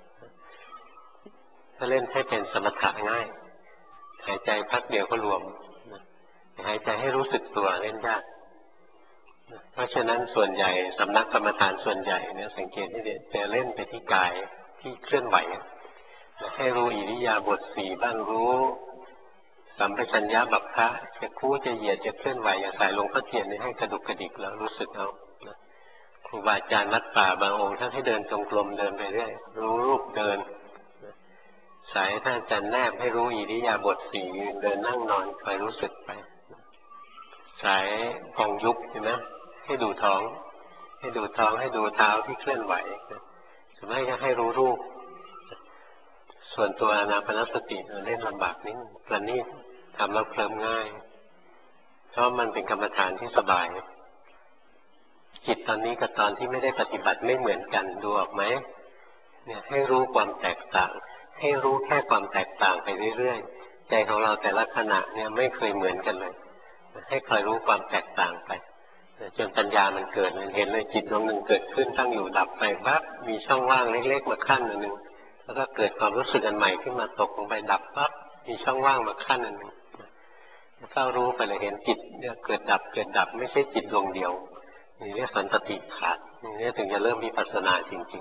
ถ้าเล่นให้เป็นสมถะง่ายหายใจพักเดียวก็รวมหายใจให้รู้สึกตัวเล่นยากเพราะฉะนั้นส่วนใหญ่สำนักกรรมฐานส่วนใหญ่เนี่ยสังเกตที่จะเล่นไปที่กายที่เคลื่อนไหวให้รู้อิริยาบถสี่บ้างรู้สัมปชัญญะบัพพะจะคู่จะเหยียดจะเคลื่อนไหวอย่างสายลงพ่อเทียนนี่ให้กระดุกกระดิกแล้วรู้สึกเอาครูบาอาจารย์วัดป่าบางองค์ท่านให้เดินจงกรมเดินไปเรื่อยรู้รูปเดินสายท่านอาจารย์แนบให้รู้อิริยาบถสี่เดินนั่งนอนคอยรู้สึกไปสายกองยุบใช่ไหมให้ดูท้องให้ดูท้องให้ดูเท้าที่เคลื่อนไหวสมัยก็ให้รู้รูปส่วนตัวอานาปานสติเล่นลำบากนิดประณีตทำแล้วเคลิ้มง่ายเพราะมันเป็นกรรมฐานที่สบายจิตตอนนี้กับตอนที่ไม่ได้ปฏิบัติไม่เหมือนกันดูออกไหมเนี่ยให้รู้ความแตกต่างให้รู้แค่ความแตกต่างไปเรื่อยๆใจของเราแต่ละขณะเนี่ยไม่เคยเหมือนกันเลยให้คอยรู้ความแตกต่างไปจนปัญญามันเกิดมันเห็นเลยจิตดวงหนึ่งเกิดขึ้นตั้งอยู่ดับไปปั๊บมีช่องว่างเล็กๆมาขั้นหนึ่งแล้วก็เกิดความรู้สึกอันใหม่ขึ้นมาตกลงไปดับปั๊บมีช่องว่างมาขั้นหนึ่งเฝ้ารู้ไปเลยเห็นจิตเนี่ยเกิดดับเกิดดับไม่ใช่จิตดวงเดียวนี่เรียกสันตติขาดนี่ถึงจะเริ่มวิปัสสนาจริง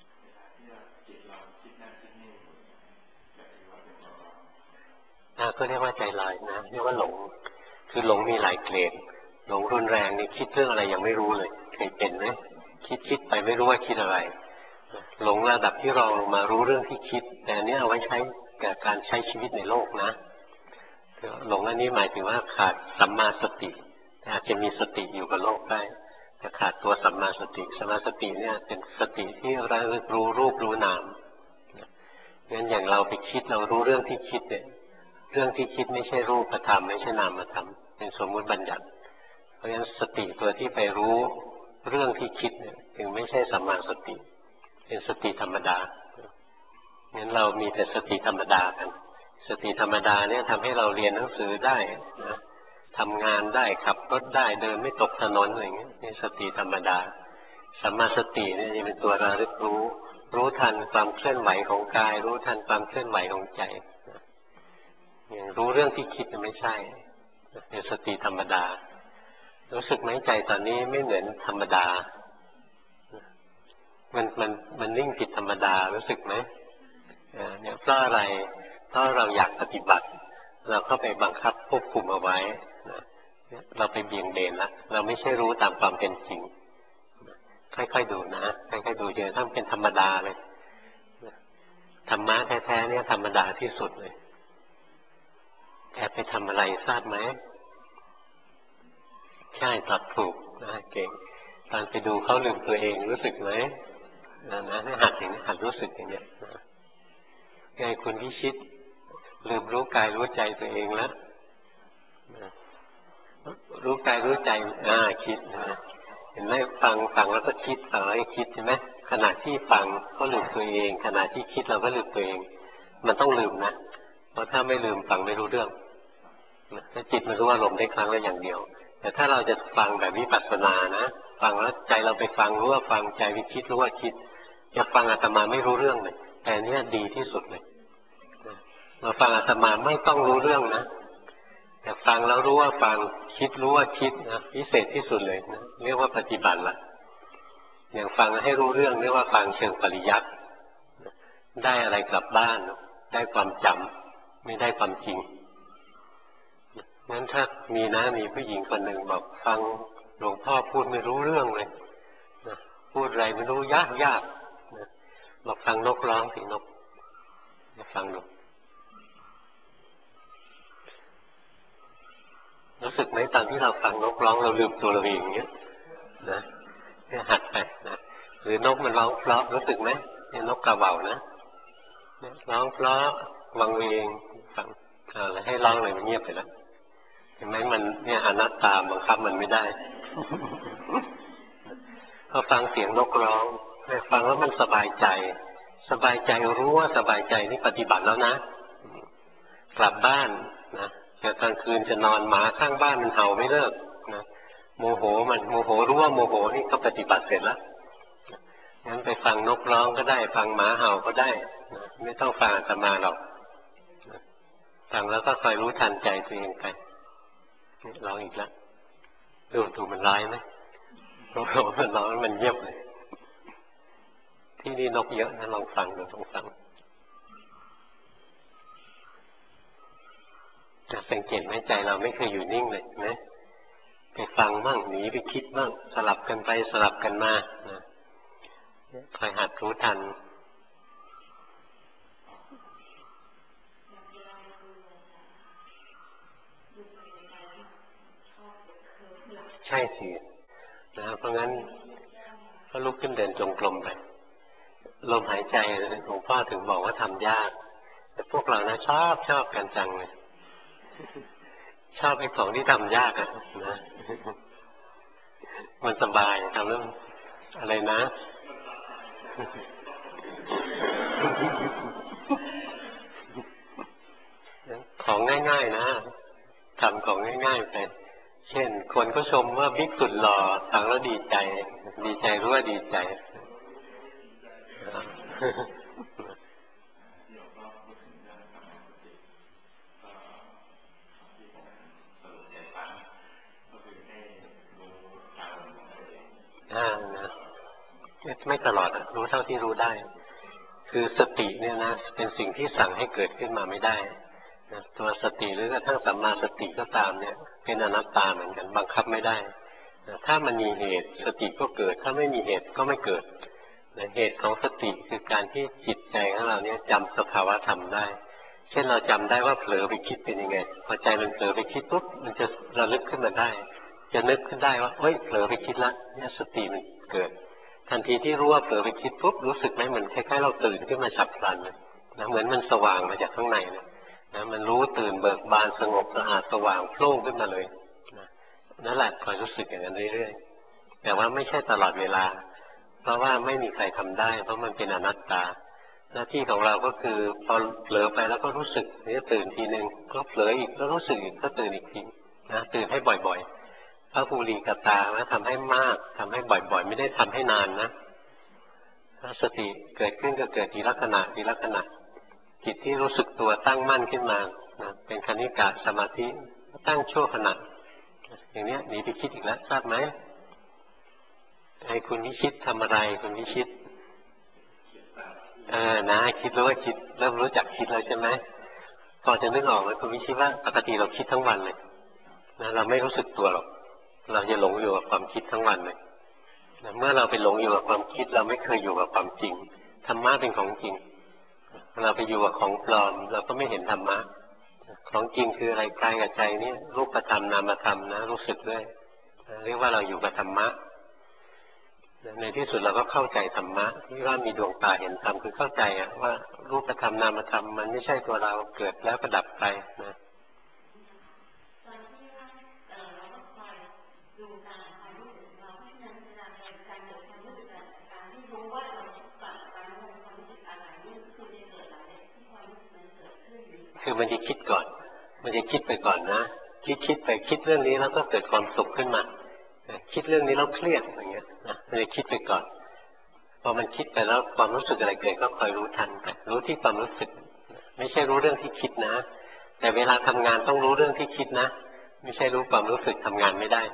ๆก็เรียกว่าใจลอยนะเรียกว่าหลงคือหลงมีหลายเกรดหลงรุนแรงนี่คิดเรื่องอะไรยังไม่รู้เลยเคยเป็นไหมคิดไปไม่รู้ว่าคิดอะไรหลงระดับที่รองลงมารู้เรื่องที่คิดแต่อันนี้เอาไว้ใช้กับการใช้ชีวิตในโลกนะหลงอันนี้หมายถึงว่าขาดสัมมาสติอาจจะมีสติอยู่กับโลกได้แต่ขาดตัวสัมมาสติสัมมาสติเนี่ยเป็นสติที่ระลึกรู้รูปรู้นามงั้นอย่างเราไปคิดเรารู้เรื่องที่คิดเนี่ยเรื่องที่คิดไม่ใช่รูปธรรมไม่ใช่นามธรรมเป็นสมมุติบัญญัติเพราะฉะนั้นสติตัวที่ไปรู้เรื่องที่คิดเนี่ยถึงไม่ใช่สัมมาสติเป็นสติธรรมดางั้นเรามีแต่สติธรรมดากันสติธรรมดาเนี่ยทำให้เราเรียนหนังสือได้นะทำงานได้ขับรถได้เดินไม่ตกถนนอะไรเงี้ยนี่สติธรรมดาสัมมาสติเนี่ยจะเป็นตัวระลึกรู้ทันความเคลื่อนไหวของกายรู้ทันความเคลื่อนไหวของใจอย่างรู้เรื่องที่คิดไม่ใช่เป็นสติธรรมดารู้สึกไหมใจตอนนี้ไม่เหมือนธรรมดามันนิ่งผิดธรรมดารู้สึกไหมเนี่ยเพราะอะไรเพราะเราอยากปฏิบัติเราเข้าไปบังคับควบคุมเอาไว้เราไปเบี่ยงเบนละเราไม่ใช่รู้ตามความเป็นจริงค่อยๆดูนะค่อยๆดูจนกระทั่งเป็นธรรมดาเลยธรรมะแท้ๆเนี่ยธรรมดาที่สุดเลยแอบไปทำอะไรทราบไหมใช่ตอบถูกนะเก่งตอนไปดูเขาลืมตัวเองรู้สึกไหมนะหัดอย่างนี้หัดรู้สึกอย่างนี้ไงคุณพิชิตลืมรู้กายรู้ใจตัวเองแล้วรู้กายรู้ใจคิดนะเห็นไหมฟังแล้วก็คิดฟังแล้วก็คิดใช่ไหมขณะที่ฟังก็ลืมตัวเองขณะที่คิดเราก็ลืมตัวเองมันต้องลืมนะเพราะถ้าไม่ลืมฟังไม่รู้เรื่องถ้าจิตมันรู้อารมณ์ได้ครั้งละอย่างเดียวแต่ถ้าเราจะฟังแบบวิปัสสนานะฟังแล้วใจเราไปฟังรู้ว่าฟังใจไปคิดรู้ว่าคิดจะฟังอาตมาไม่รู้เรื่องเลยแต่เนี้ยดีที่สุดเลยเราฟังอาตมาไม่ต้องรู้เรื่องนะแต่ฟังแล้วรู้ว่าฟังคิดรู้ว่าคิดนะพิเศษที่สุดเลยนะเรียกว่าปฏิบัติละอย่างฟังให้รู้เรื่องเรียกว่าฟังเชิงปริยัติได้อะไรกลับบ้านได้ความจำไม่ได้ความจริงงั้นถ้ามีผู้หญิงคนหนึ่งบอกฟังหลวงพ่อพูดไม่รู้เรื่องเลยพูดอะไรไม่รู้ยากบอกฟังนกร้องสินกฟังนกรู้สึกไหมตอนที่เราฟังนกร้องเราลืมตัวเราเองอย่างเงี้ยนะเนี่ยหัดไปนะหรือนกมันร้องเพราะรู้สึกไหมเนี่ยนกกระเหว่านะร้องเพราะวังเวงฟังแล้วให้ร้องเลยมันเงียบไปแล้วเห็นไหมมันเนี่ยอนัตตาบังคับมันไม่ได้พอฟังเสียงนกร้องฟังแล้วมันสบายใจรู้ว่าสบายใจนี่ปฏิบัติแล้วนะกลับบ้านนะแต่กลางคืนจะนอนหมาข้างบ้านมันเห่าไม่เลิกนะโมโหรู้ว่าโมโหนี่ก็ปฏิบัติเสร็จแล้วงั้นไปฟังนกร้องก็ได้ฟังหมาเห่าก็ได้นะไม่ต้องฟังอาตมาหรอกฟังแล้วก็คอยรู้ทันใจตัวเองไปร้องอีกแล้วดูมันร้ายไหมมันร้องมันเงียบเลยที่นี่นกเยอะนะลองฟังดูต้องฟังสังเกตไหมใจเราไม่เคยอยู่นิ่งเลยนะไปฟังบ้างหนีไปคิดบ้างสลับกันไปสลับกันมาคอยหัดรู้ทันใช่สินะเพราะงั้นก็ลุกขึ้นเดินจงกรมไปลมหายใจหลวงพ่อถึงบอกว่าทำยากแต่พวกเรานะชอบกันจังเลยชอบไอ้ของที่ทำยากนะมันสบายทำแล้วอะไรนะของง่ายๆนะทำของง่ายๆไปเช่นคนก็ชมว่าบิ๊กสุดหล่อฟังแล้วดีใจรู้ว่าดีใจนะไม่ตลอดรู้เท่าที่รู้ได้คือสติเนี่ยนะเป็นสิ่งที่สั่งให้เกิดขึ้นมาไม่ได้นะตัวสติหรือกระทั่งสัมมาสติก็ตามเนี่ยเป็นอนัตตาเหมือนกันบังคับไม่ได้นะถ้ามันมีเหตุสติก็เกิดถ้าไม่มีเหตุก็ไม่เกิดนะเหตุของสติคือการที่จิตใจของเราเนี่ยจำสภาวะธรรมได้เช่นเราจำได้ว่าเผลอไปคิดเป็นยังไงพอใจมันเผลอไปคิดปุ๊บมันจะระลึกขึ้นมาได้จะนึกขึ้นได้ว่าเฮ้ยเผลอไปคิดละเนี่ยสติมันเกิดทันทีที่รู้ว่าเผลอไปคิดปุ๊บรู้สึกไหมเหมือนคล้ายๆเราตื่นขึ้นมาฉับพลันนะเหมือนมันสว่างมาจากข้างในนะมันรู้ตื่นเบิกบานสงบสะอาดสว่างโพล่งขึ้นมาเลยนะนั่นแหละคอยรู้สึกอย่างนั้นเรื่อยๆแต่ว่าไม่ใช่ตลอดเวลาเพราะว่าไม่มีใครทำได้เพราะมันเป็นอนัตตาหน้าที่ของเราก็คือพอเผลอไปแล้วก็รู้สึกนี่ตื่นทีนึงก็เผลออีกก็รู้สึกอีกก็ตื่นอีกทีนะตื่นให้บ่อยๆพระภูริกตานะทำให้มากทำให้บ่อยๆไม่ได้ทำให้นานนะถ้าสติเกิดขึ้นก็เกิดทีละขณะทีละขณะจิตที่รู้สึกตัวตั้งมั่นขึ้นมานะเป็นคณิกะสมาธิตั้งชั่วขณะอย่างนี้หนีไปคิดอีกแล้วทราบไหมให้คุณวิชิตทำอะไรคุณวิชิตนะคิดรู้ว่าคิดเริ่มรู้จักคิดแล้วใช่ไหมพอจะนึกออกเลยคุณวิชิตว่าปกติเราคิดทั้งวันเลยนะเราไม่รู้สึกตัวหรอกเราจะหลงอยู่กับความคิดทั้งวันเลยนะเมื่อเราไปหลงอยู่กับความคิดเราไม่เคยอยู่กับความจริงธรรมะเป็นของจริงเราไปอยู่กับของปลอมเราก็ไม่เห็นธรรมะของจริงคืออะไรกายกับใจนี่รูปธรรมนามธรรมนะรู้สึกด้วยเรียกว่าเราอยู่กับธรรมะในที่สุดเราก็เข้าใจธรรมะที่ว่ามีดวงตาเห็นธรรมคือเข้าใจว่ารูปธรรมนามธรรมมันไม่ใช่ตัวเราเกิดแล้วก็ดับไปนะคือมันจะคิดก่อนมันจะคิดไปก่อนนะคิดไปคิดเรื่องนี้แล้วก็เกิดความสุขขึ้นมาคิดเรื่องนี้แล้วเครียดอย่างเงี้ยนะมันจะคิดไปก่อนพอมันคิดไปแล้วความรู้สึกอะไรเกิดก็คอยรู้ทันไปรู้ที่ความรู้สึกไม่ใช่รู้เรื่องที่คิดนะแต่เวลาทำงานต้องรู้เรื่องที่คิดนะไม่ใช่รู้ความรู้สึกทำงานไม่ได้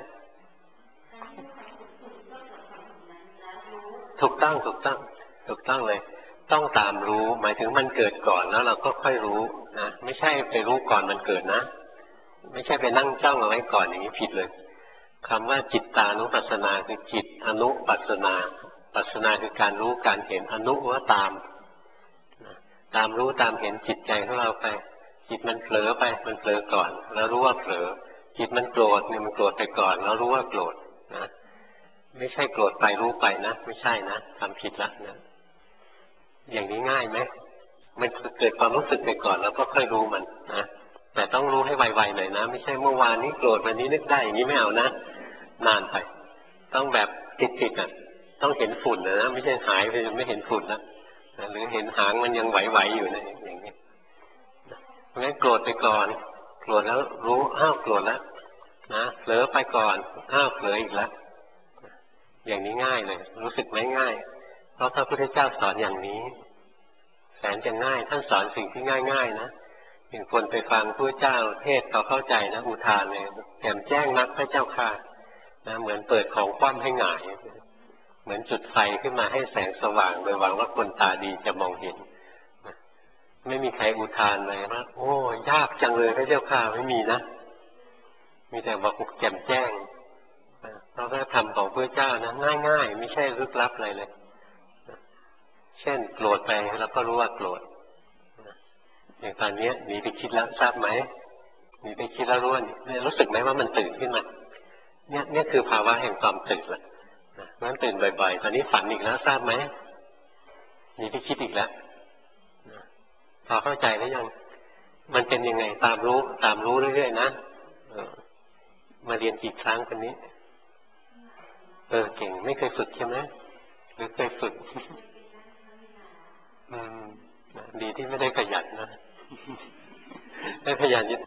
ถูกต้องถูกต้องถูกต้องเลยต้องตามรู้หมายถึงมันเกิดก่อนแล้วเราก็ค่อยรู้นะไม่ใช่ไปรู้ก่อนมันเกิดนะไม่ใช่ไปนั่งจ้องเอาไว้ก่อนอย่างนี้ผิดเลยคำว่าจิตตานุปัสสนาคือจิตอนุปัสสนาปัสสนาคือการรู้การเห็นอนุว่าตามตามรู้ตามเห็นจิตใจของเราไปจิตมันเผลอไปมันเผลอก่อนแล้วรู้ว่าเผลอจิตมันโกรธเนี่ยมันโกรธไปก่อนแล้วรู้ว่าโกรธนะไม่ใช่โกรธไปรู้ไปนะไม่ใช่นะทำผิดละนะอย่างนี้ง่ายไหมมันเกิดความรู้สึกไปก่อนแล้วก็ค่อยรู้มันนะแต่ต้องรู้ให้ไวๆหน่อยนะไม่ใช่เมื่อวานนี้โกรธวันนี้นึกได้อย่างนี้ไม่เอานะนานไปต้องแบบติดอ่ะต้องเห็นฝุ่นนะไม่ใช่หายไปไม่เห็นฝุ่นนะหรือเห็นหางมันยังไหวๆอยู่นะอย่างนี้เพราะงั้นโกรธไปก่อนโกรธแล้วรู้อ้าวโกรธแล้วนะเผลอไปก่อนอ้าวเผลออีกแล้วอย่างนี้ง่ายเลยรู้สึกไหมง่ายเพราะพระพุทธเจ้าสอนอย่างนี้แสนจะง่ายท่านสอนสิ่งที่ง่ายๆนะอย่างคนไปฟังพระเจ้าเทศเขาเข้าใจนะอุทานเลยแจ่มแจ้งนักพระเจ้าค่ะนะเหมือนเปิดของคว่ำให้หงายเหมือนจุดไฟขึ้นมาให้แสงสว่างโดยหวังว่าคนตาดีจะมองเห็นไม่มีใครอุทานเลยว่าโอ้ยากจังเลยพระเจ้าค่ะไม่มีนะมีแต่บอกแจ่มแจ้งเพราะพระธรรมของพระเจ้านะง่ายๆไม่ใช่ลึกลับอะไรเลยเช่นโกรธไปแล้วก็รู้ว่าโกรธอย่างตอนนี้หนีไปคิดแล้วทราบไหมหนีไปคิดแล้วรู้เนี่ยรู้สึกไหมว่ามันตื่นขึ้นมาเนี่ยคือภาวะแห่งความตื่นแหละงั้นตื่นบ่อยๆตอนนี้ฝันอีกแล้วทราบไหมหนีไปคิดอีกแล้วพอเข้าใจแล้วยังมันเป็นยังไงตามรู้เรื่อยๆนะมาเรียนกี่ครั้งคนนี้เก่งไม่เคยฝึกใช่ไหมหรือเคยฝึกดีที่ไม่ได้ขยันนะได้ขยัน